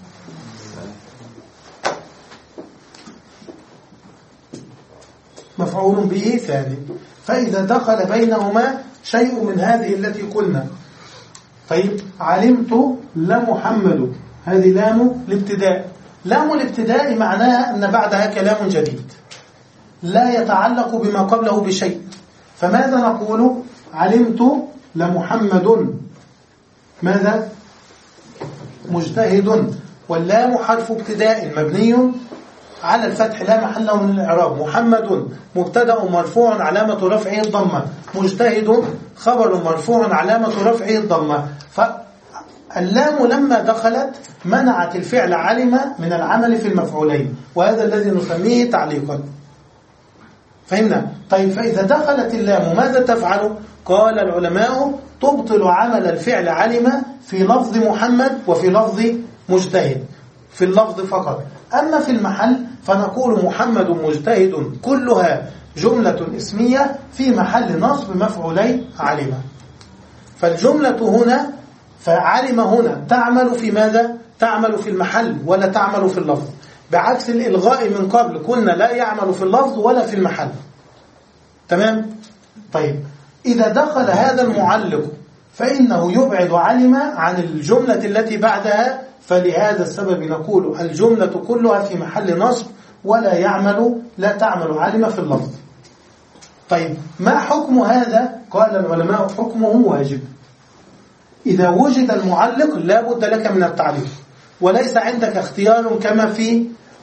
مفعول به ثاني. فإذا دخل بينهما شيء من هذه التي قلنا، طيب علمت لمحمد، هذه لام الابتداء. لام الابتداء معناها أن بعدها كلام جديد لا يتعلق بما قبله بشيء. فماذا نقول؟ علمت لمحمد ماذا؟ مجتهد. واللام حرف ابتداء مبني على الفتح لا محل له من الإعراب. محمد مبتدأ مرفوع علامة رفعه الضمة، مجتهد خبر مرفوع علامة رفعه الضمة. فاللام لما دخلت منعت الفعل علم من العمل في المفعولين، وهذا الذي نسميه تعليقا. فهمنا؟ طيب فإذا دخلت اللام ماذا تفعل؟ قال العلماء تبطل عمل الفعل علم في لفظ محمد وفي لفظ مجتهد، في اللفظ فقط. أما في المحل فنقول محمد مجتهد كلها جملة اسمية في محل نصب مفعولي علم. فالجملة هنا فعلم هنا تعمل في ماذا؟ تعمل في المحل ولا تعمل في اللفظ، بعكس الإلغاء من قبل قلنا لا يعمل في اللفظ ولا في المحل. تمام؟ طيب إذا دخل هذا المعلق فإنه يبعد علم عن الجملة التي بعدها، فلهذا السبب نقول الجملة كلها في محل نصب ولا يعمل لا تعمل علم في اللفظ. طيب ما حكم هذا؟ قال العلماء حكمه واجب. إذا وجد المعلق لا بد لك من التعليق، وليس عندك اختيار كما في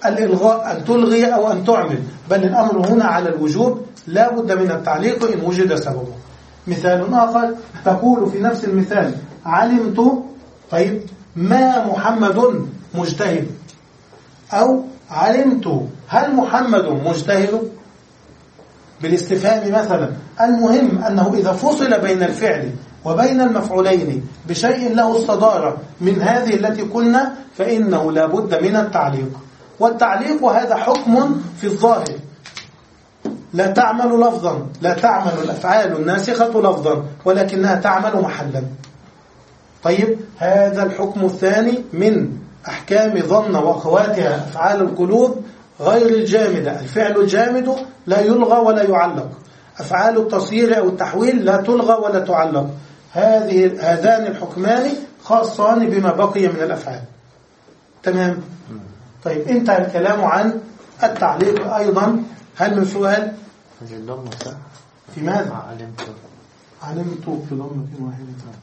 الإلغاء أن تلغي أو أن تعمل، بل الأمر هنا على الوجوب لا بد من التعليق إن وجد سببه. مثال آخر تقول في نفس المثال علمت طيب ما محمد مجتهد، أو علمت هل محمد مجتهد بالاستفهام مثلا. المهم أنه إذا فصل بين الفعل وبين المفعولين بشيء له الصدارة من هذه التي قلنا فإنه لا بد من التعليق. والتعليق هذا حكم في الظاهر، لا تعمل لفظا، لا تعمل الأفعال الناسخة لفظا ولكنها تعمل محلا. طيب هذا الحكم الثاني من أحكام ظن وأخواتها أفعال القلوب غير الجامدة. الفعل الجامد لا يلغى ولا يعلق، أفعال التصير أو التحويل لا تلغى ولا تعلق. هذه هذان الحكمان خاصان بما بقي من الأفعال. تمام. طيب انتهى الكلام عن التعليق. أيضا هل من سؤال في ماذا؟ علمت علمت في ضمة واحدة.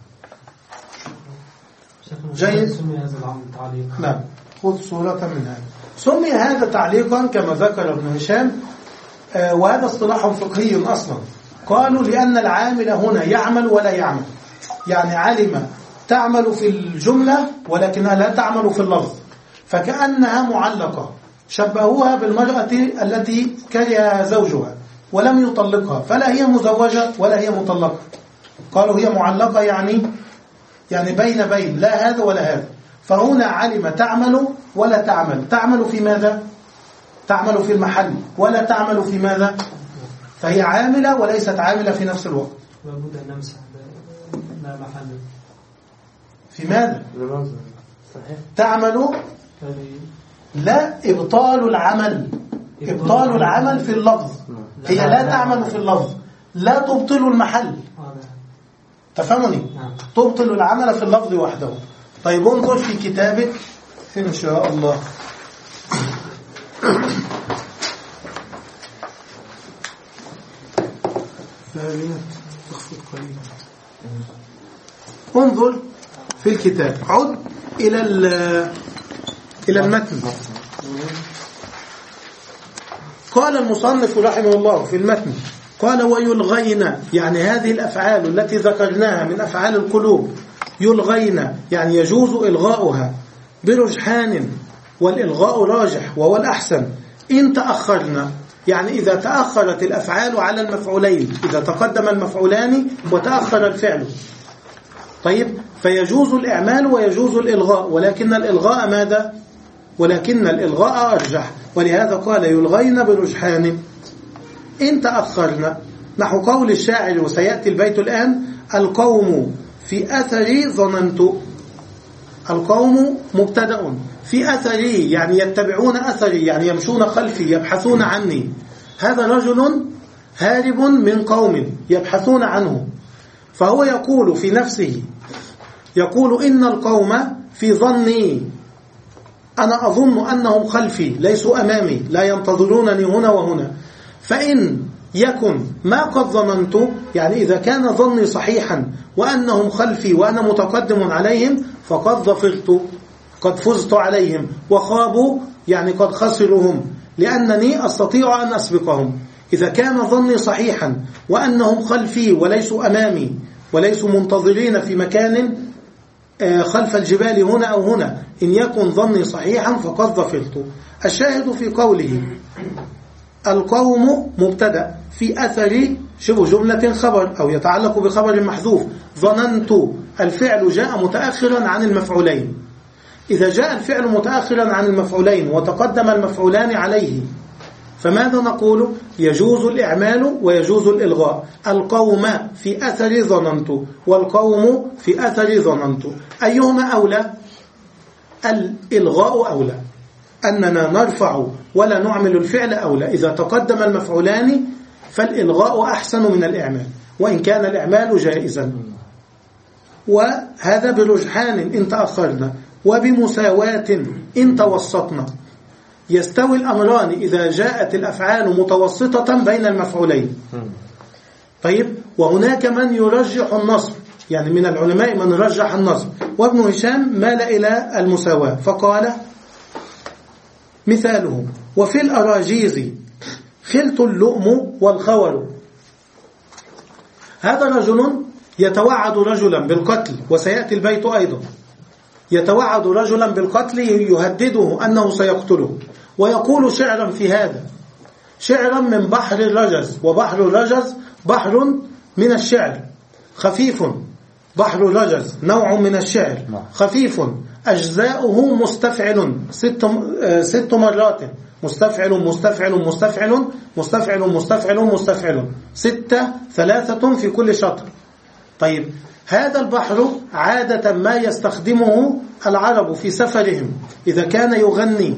جيد. سمي هذا التعليق. نعم خذ صورة من هذا. سمي هذا تعليقا كما ذكر ابن هشام، آه وهذا اصطلاح فقهي أصلا. قالوا لأن العامل هنا يعمل ولا يعمل، يعني علم تعمل في الجملة ولكنها لا تعمل في اللفظ، فكأنها معلقة. شبهوها بالمرأة التي كرهها زوجها ولم يطلقها، فلا هي مزوجة ولا هي مطلقة. قالوا هي معلقة يعني يعني بين بين، لا هذا ولا هذا. فهنا علم تعمل ولا تعمل. تعمل في ماذا؟ تعمل في المحل ولا تعمل في ماذا؟ فهي عاملة وليست عاملة في نفس الوقت. لابد أن نمسح لا محل في ماذا؟ تعمل لا إبطال العمل. إبطال العمل في اللفظ، هي لا تعمل في اللفظ، لا تبطل المحل. تفهمني؟ تبطل العمل في اللفظ وحده. طيب انظر في كتابك إن شاء الله. انظر في الكتاب، عد إلى إلى المتن. قال المصنف رحمه الله في المتن، قال ويلغين، يعني هذه الأفعال التي ذكرناها من أفعال القلوب يلغين، يعني يجوز إلغاؤها برجحان، والإلغاء راجح وهو الأحسن إن تأخرنا، يعني إذا تأخرت الأفعال على المفعولين، إذا تقدم المفعولان وتأخر الفعل. طيب فيجوز الإعمال ويجوز الإلغاء، ولكن الإلغاء ماذا؟ ولكن الإلغاء أرجح، ولهذا قال يلغين برجحان إن تأخرنا. نحو قول الشاعر وسيأتي البيت الآن: القوم في أثري ظننت. القوم مبتدأ، في أثري يعني يتبعون أثري، يعني يمشون خلفي يبحثون عني. هذا رجل هارب من قوم يبحثون عنه، فهو يقول في نفسه، يقول إن القوم في ظني، أنا أظن أنهم خلفي ليسوا أمامي، لا ينتظرونني هنا وهنا. فإن يكن ما قد ظننت، يعني إذا كان ظني صحيحا وأنهم خلفي وأنا متقدم عليهم، فقد ظفرت، قد فزت عليهم، وخابوا يعني قد خسرهم، لأنني أستطيع أن أسبقهم. إذا كان ظني صحيحا وأنهم خلفي وليسوا أمامي وليسوا منتظرين في مكان خلف الجبال هنا أو هنا، إن يكن ظني صحيحا فقد ظفرت. الشاهد في قوله القوم مبتدأ في أثر شبه جملة خبر أو يتعلق بخبر محذوف. ظننت الفعل جاء متأخرا عن المفعولين. إذا جاء الفعل متأخرا عن المفعولين وتقدم المفعولان عليه، فماذا نقول؟ يجوز الإعمال ويجوز الإلغاء. القوم في أثر ظننت والقوم في أثر ظننت، أيهما أولى؟ الإلغاء أولى، أننا نرفع ولا نعمل الفعل أولى. إذا تقدم المفعولان فالإلغاء أحسن من الإعمال، وإن كان الإعمال جائزا. وهذا برجحان إن تأخرنا، وبمساواة إن توسطنا. يستوي الأمران إذا جاءت الأفعال متوسطة بين المفعولين. طيب وهناك من يرجح النصب، يعني من العلماء من رجح النصب، وابن هشام مال إلى المساواة فقال مثاله: وفي الأراجيز خلط اللؤم والخور. هذا رجل يتوعد رجلا بالقتل، وسيأتي البيت أيضا. يتوعد رجلا بالقتل يهدده أنه سيقتله، ويقول شعرا في هذا، شعرا من بحر الرجز. وبحر الرجز بحر من الشعر خفيف. بحر الرجز نوع من الشعر خفيف، أجزاؤه مستفعل ست, ست مرات، مستفعل مستفعل مستفعل مستفعل مستفعل مستفعل، ستة، ثلاثة في كل شطر. طيب، هذا البحر عادة ما يستخدمه العرب في سفرهم، إذا كان يغني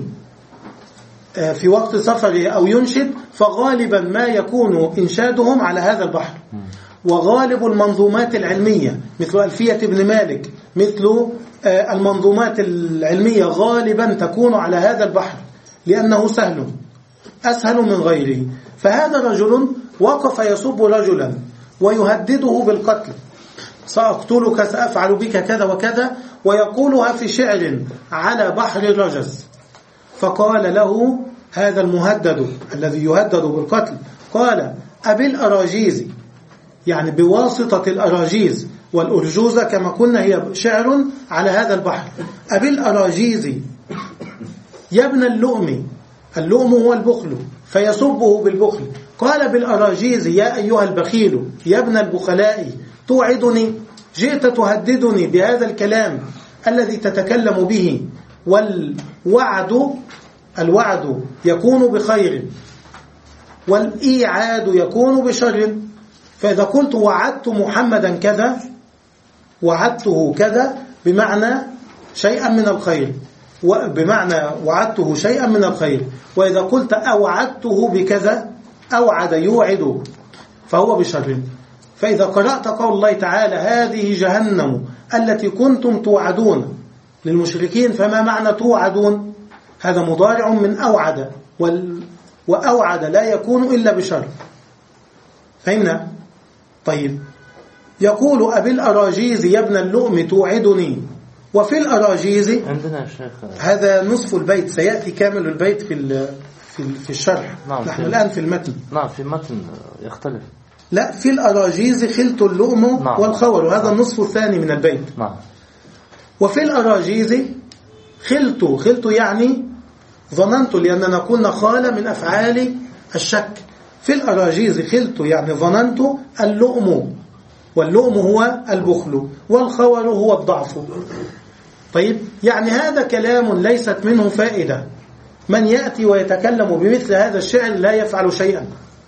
في وقت سفره أو ينشد، فغالبا ما يكون إنشادهم على هذا البحر. وغالب المنظومات العلمية مثل ألفية ابن مالك، مثل المنظومات العلمية غالبا تكون على هذا البحر، لأنه سهل، أسهل من غيره. فهذا رجل وقف يسب رجلا ويهدده بالقتل: سأقتلك، سأفعل بك كذا وكذا، ويقولها في شعر على بحر الرجز. فقال له هذا المهدد الذي يهدد بالقتل، قال: أبي الأراجيز، يعني بواسطة الأراجيز، والأرجوزة كما قلنا هي شعر على هذا البحر. أبي الأراجيز يا ابن اللؤم، اللؤم هو البخل، فيسبه بالبخل. قال: بالأراجيز يا أيها البخيل، يا ابن البخلاء، توعدني، جئت تهددني بهذا الكلام الذي تتكلم به، والوعد الوعد يكون بخير، والإيعاد يكون بشر. فإذا قلت وعدت محمدا كذا، وعدته كذا بمعنى شيئا من الخير، وبمعنى وعدته شيئا من الخير. وإذا قلت أوعدته بكذا، أوعد يوعد، فهو بشر. فإذا قرأت قول الله تعالى: هذه جهنم التي كنتم توعدون للمشركين، فما معنى توعدون؟ هذا مضارع من أوعد، وأوعد لا يكون إلا بشر. فهمنا؟ طيب، يقول: أبي الأراجيز يا ابن اللؤم توعدني. وفي الأراجيز عندنا شيخ هذا نصف البيت، سيأتي كامل البيت في في في الشرح. نعم، نحن الآن في المتن. نعم، في المتن يختلف. لا، في الأراجيز خلط اللؤم نعم. والخور، وهذا نعم. النصف الثاني من البيت. نعم. وفي الأراجيز خلط، خلط يعني ظننت، لأننا قلنا خال من أفعال الشك. في الأراجيز خلط يعني ظننت اللؤم، واللؤم هو البخل، والخور هو الضعف. طيب، يعني هذا كلام ليست منه فائدة. من يأتي ويتكلم بمثل هذا الشعر لا يفعل شيئا.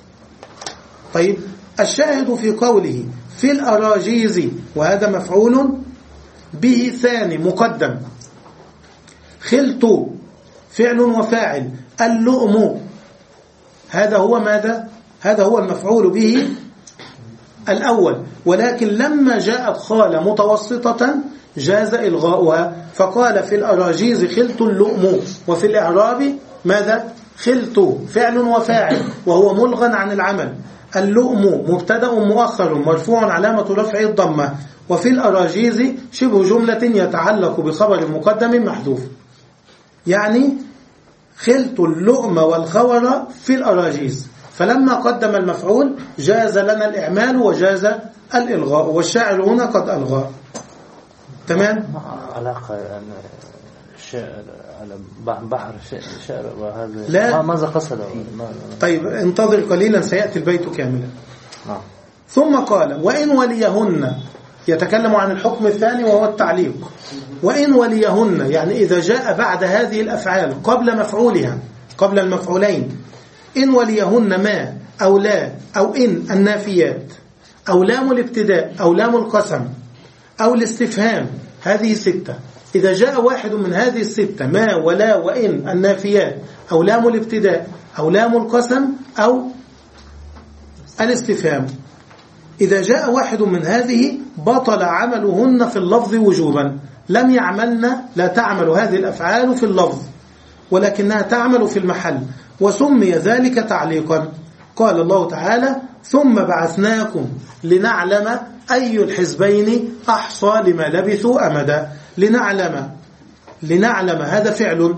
طيب، الشاهد في قوله في الأراجيز، وهذا مفعول به ثاني مقدم، خلط فعل وفاعل، اللؤم هذا هو ماذا؟ هذا هو المفعول به الأول، ولكن لما جاءت خال متوسطة جاز إلغاؤها، فقال في الأراجيز خلط اللؤم. وفي الإعراب ماذا؟ خلط فعل وفاعل، وهو ملغى عن العمل. اللؤم مبتدأ مؤخر مرفوع علامة رفعه الضمة. وفي الأراجيز شبه جملة يتعلق بخبر مقدم محذوف، يعني خلط اللؤم والخور في الأراجيز. فلما قدم المفعول جاز لنا الإعمال وجاز الإلغاء، والشاعر هنا قد ألغى. تمام؟ ما علاقة يعني الشعر على بحر الشعر وهذا؟ لا. ماذا قصد؟ طيب، انتظر قليلا سيأتي البيت كاملا. نعم. ثم قال: وإن وليهن، يتكلم عن الحكم الثاني وهو التعليق. وإن وليهن يعني إذا جاء بعد هذه الأفعال قبل مفعولها، قبل المفعولين، إن وليهن ما أو لا أو إن النافيات أو لام الابتداء أو لام القسم أو الاستفهام، هذه ستة. إذا جاء واحد من هذه الستة، ما ولا وإن النافيات أو لام الابتداء أو لام القسم أو الاستفهام، إذا جاء واحد من هذه بطل عملهن في اللفظ وجوبا. لم يعملن، لا تعمل هذه الأفعال في اللفظ، ولكنها تعمل في المحل، وسمي ذلك تعليقا. قال الله تعالى: ثم بعثناكم لنعلم أي الحزبين أحصى لما لبثوا أمدا. لنعلم، لنعلم هذا فعل،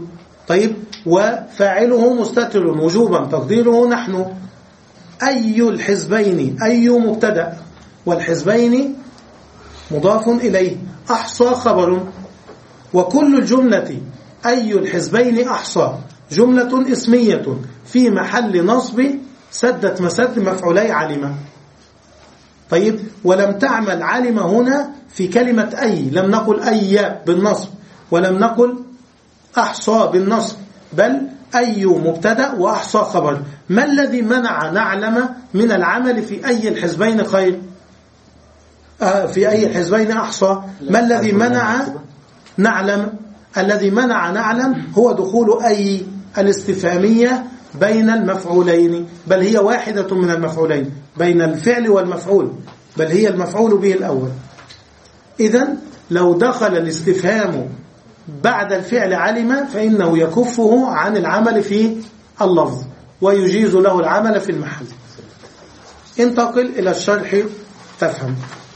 طيب وفاعله مستتر وجوبا تقديره نحن. أي الحزبين، أي مبتدأ والحزبين مضاف إليه، أحصى خبر. وكل الجملة أي الحزبين أحصى جملة اسمية في محل نصب سدت مسد مفعولي علم. طيب ولم تعمل علم هنا في كلمة أي، لم نقل أي بالنصب ولم نقل أحصى بالنصب، بل أي مبتدأ وأحصى خبر. ما الذي منع نعلم من العمل في أي الحزبين خير؟ آه في أي الحزبين أحصى؟ ما الذي منع نعلم؟ الذي منع نعلم هو دخول أي الاستفهامية بين المفعولين، بل هي واحدة من المفعولين، بين الفعل والمفعول، بل هي المفعول به الأول. إذن لو دخل الاستفهام بعد الفعل علم فإنه يكفه عن العمل في اللفظ ويجيز له العمل في المحل. انتقل إلى الشرح تفهم.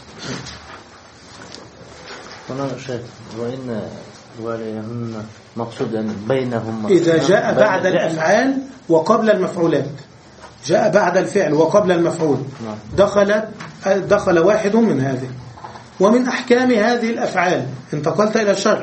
هنا شيء وإن وليهن مقصود أن بينهم إذا جاء بعد الأفعال وقبل المفعولات، جاء بعد الفعل وقبل المفعول دخل دخل واحد من هذه. ومن أحكام هذه الأفعال، انتقلت إلى الشرح،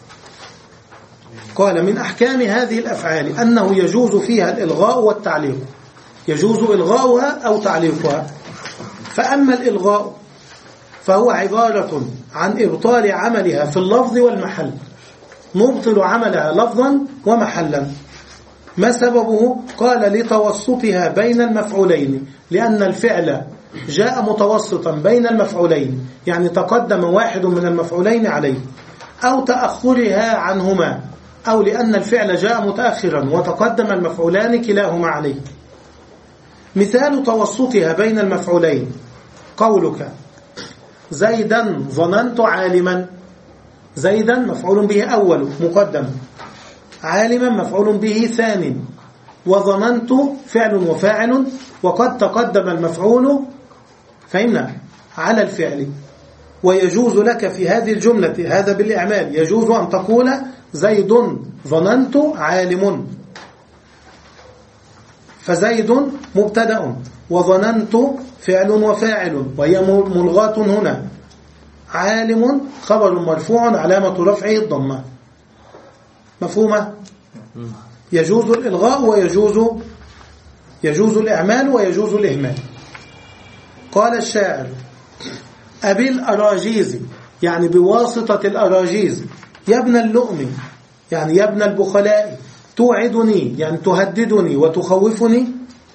قال من أحكام هذه الأفعال أنه يجوز فيها الإلغاء والتعليق، يجوز إلغاؤها أو تعليقها. فأما الإلغاء فهو عبارة عن إبطال عملها في اللفظ والمحل، نبطل عملها لفظا ومحلا. ما سببه؟ قال لتوسطها بين المفعولين، لأن الفعل جاء متوسطا بين المفعولين، يعني تقدم واحد من المفعولين عليه، أو تأخرها عنهما، أو لأن الفعل جاء متأخرا وتقدم المفعولان كلاهما عليه. مثال توسطها بين المفعولين قولك زيدا ظننت عالما، زيدا مفعول به أول مقدم، عالما مفعول به ثاني، وظننت فعل وفاعل، وقد تقدم المفعول فهمنا على الفعل. ويجوز لك في هذه الجملة، هذا بالإعمال، يجوز أن تقول زيد ظننت عالم، فزيد مبتدأ وظننت فعل وفاعل وهي ملغاة هنا، عالم خبر مرفوع علامة رفعه الضمة. مفهومة؟ يجوز الإلغاء ويجوز يجوز الإعمال ويجوز الإهمال. قال الشاعر أبي الأراجيز، يعني بواسطة الأراجيز، يا ابن اللؤم، يعني يا ابن البخلاء، توعدني يعني تهددني وتخوفني.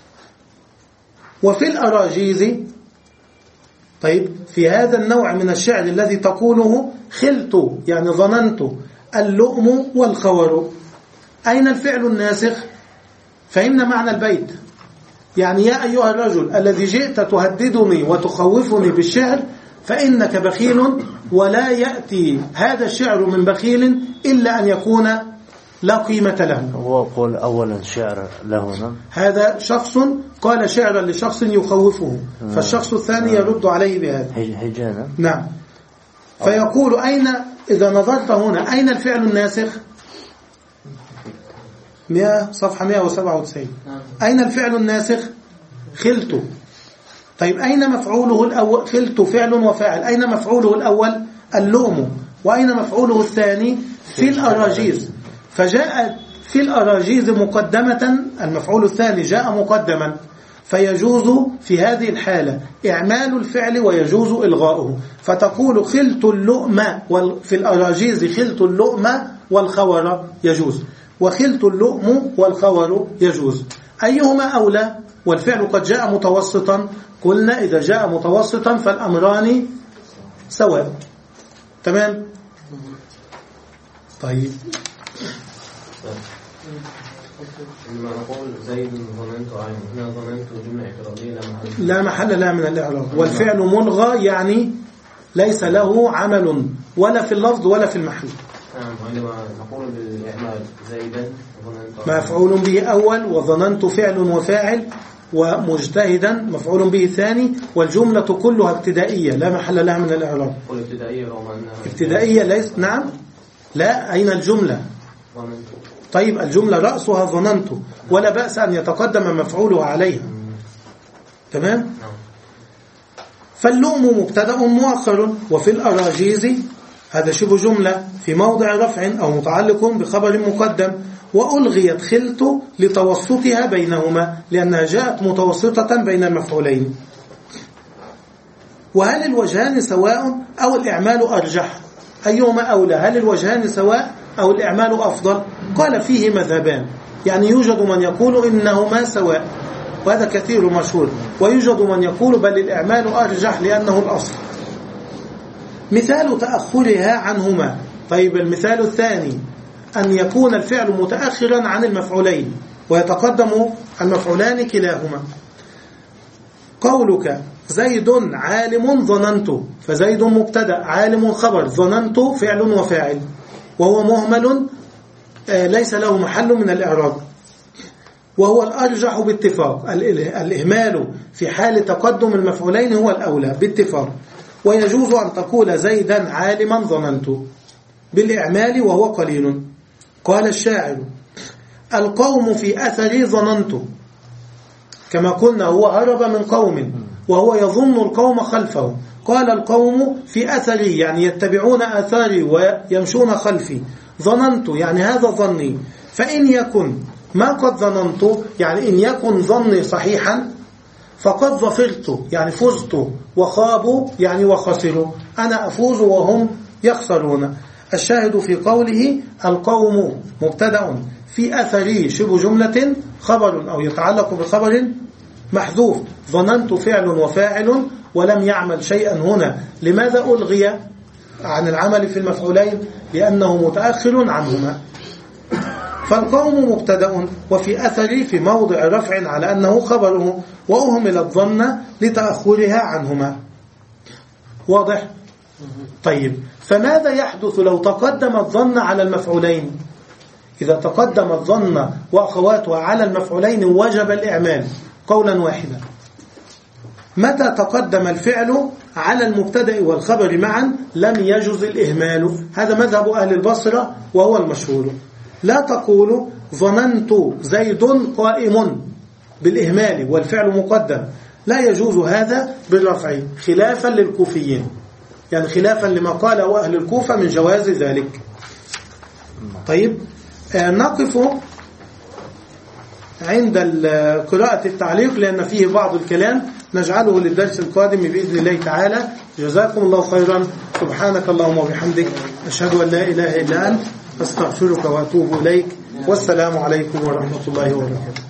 وفي الأراجيز، طيب في هذا النوع من الشعر الذي تقوله خلت يعني ظننت اللؤم والخور، أين الفعل الناسخ؟ فهمنا معنى البيت، يعني يا أيها الرجل الذي جئت تهددني وتخوفني بالشعر فإنك بخيل، ولا يأتي هذا الشعر من بخيل إلا أن يكون لا قيمة له. هو قول أولا شعر له، هذا شخص قال شعرا لشخص يخوفه، فالشخص الثاني يرد عليه بهذا هجانا. نعم. فيقول أين، إذا نظرت هنا أين الفعل الناسخ؟ صفحة مئة وسبعة وتسعين. أين الفعل الناسخ؟ خلت. طيب أين مفعوله الأول؟ خلت فعل وفاعل، أين مفعوله الأول؟ اللؤم. وأين مفعوله الثاني؟ في الأراجيز. فجاء في الأراجيز مقدمة، المفعول الثاني جاء مقدما، فيجوز في هذه الحالة إعمال الفعل ويجوز إلغاؤه. فتقول خلت اللؤم في الأراجيز، خلت اللؤم والخور يجوز، وخلت اللؤم والخور يجوز. أيهما أولى؟ والفعل قد جاء متوسطا، قلنا إذا جاء متوسطا فالأمران سواء. تمام؟ طيب لما نقول زيد ظننت عين، هنا ظننت جملة اعتراضية لا محل لها من الإعراب، والفعل ملغى يعني ليس له عمل ولا في اللفظ ولا في المحل. نعم. عندما نقول بالإعمال زيدا ظننت مفعول به أول، وظننت فعل وفاعل، ومجتهدا مفعول به ثاني، والجملة كلها ابتدائية لا محل لها من الإعراب. قل ابتدائية رغم أنها ابتدائية ليس. نعم. لا، أين الجملة؟ ظننت طيب الجملة رأسها ظننت ولا بأس أن يتقدم مفعولها عليها. تمام؟ فاللؤم مبتدأ مؤخر. وفي الأراجيز هذا شبه جملة في موضع رفع أو متعلق بخبر مقدم، وألغيت خلت لتوسطها بينهما لأنها جاءت متوسطة بين المفعولين. وهل الوجهان سواء أو الإعمال أرجح؟ أيهما أولى؟ هل الوجهان سواء أو الإعمال أفضل؟ قال فيه مذهبان، يعني يوجد من يقول إنهما سواء وهذا كثير مشهور، ويوجد من يقول بل الإعمال أرجح لأنه الأصل. مثال تأخرها عنهما. طيب المثال الثاني أن يكون الفعل متأخرا عن المفعولين ويتقدم المفعولان كلاهما. قولك زيد عالم ظننت، فزيد مبتدأ عالم خبر، ظننت فعل وفاعل، وهو مهمل ليس له محل من الإعراب، وهو الأرجح باتفاق. الإهمال في حال تقدم المفعولين هو الأولى باتفاق. ويجوز أن تقول زيدا عالما ظننت بالإعمال وهو قليل. قال الشاعر القوم في أثري ظننت، كما قلنا هو هرب من قوم وهو يظن القوم خلفه. قال القوم في أثري يعني يتبعون آثاري ويمشون خلفي. ظننت يعني هذا ظني. فإن يكن ما قد ظننت يعني إن يكن ظني صحيحا فقد ظفرت يعني فزت، وخابوا يعني وخسروا، أنا أفوز وهم يخسرون. الشاهد في قوله القوم مبتدأ في أثري شبه جملة خبر أو يتعلق بخبر محذوف، ظننت فعل وفاعل ولم يعمل شيئا هنا. لماذا ألغي عن العمل في المفعولين؟ لأنه متأخر عنهما. فالقوم مبتدأ وفي أثري في موضع رفع على أنه خبره، وأهمل الظن لتأخرها عنهما. واضح؟ طيب فماذا يحدث لو تقدم الظن على المفعولين؟ إذا تقدم الظن وأخواتها على المفعولين وجب الإعمال قولا واحدا. متى تقدم الفعل على المبتدأ والخبر معا لم يجوز الإهمال. هذا مذهب أهل البصرة وهو المشهور. لا تقول ظننت زيد قائم بالإهمال والفعل مقدم، لا يجوز هذا بالرفع خلافا للكوفيين، يعني خلافا لما قاله أهل الكوفة من جواز ذلك. طيب آه نقف عند قراءة التعليق لأن فيه بعض الكلام نجعله للدرس القادم بإذن الله تعالى. جزاكم الله خيرا. سبحانك اللهم وبحمدك أشهد أن لا إله إلا أنت أستغفرك وأتوب إليك. والسلام عليكم ورحمة الله وبركاته.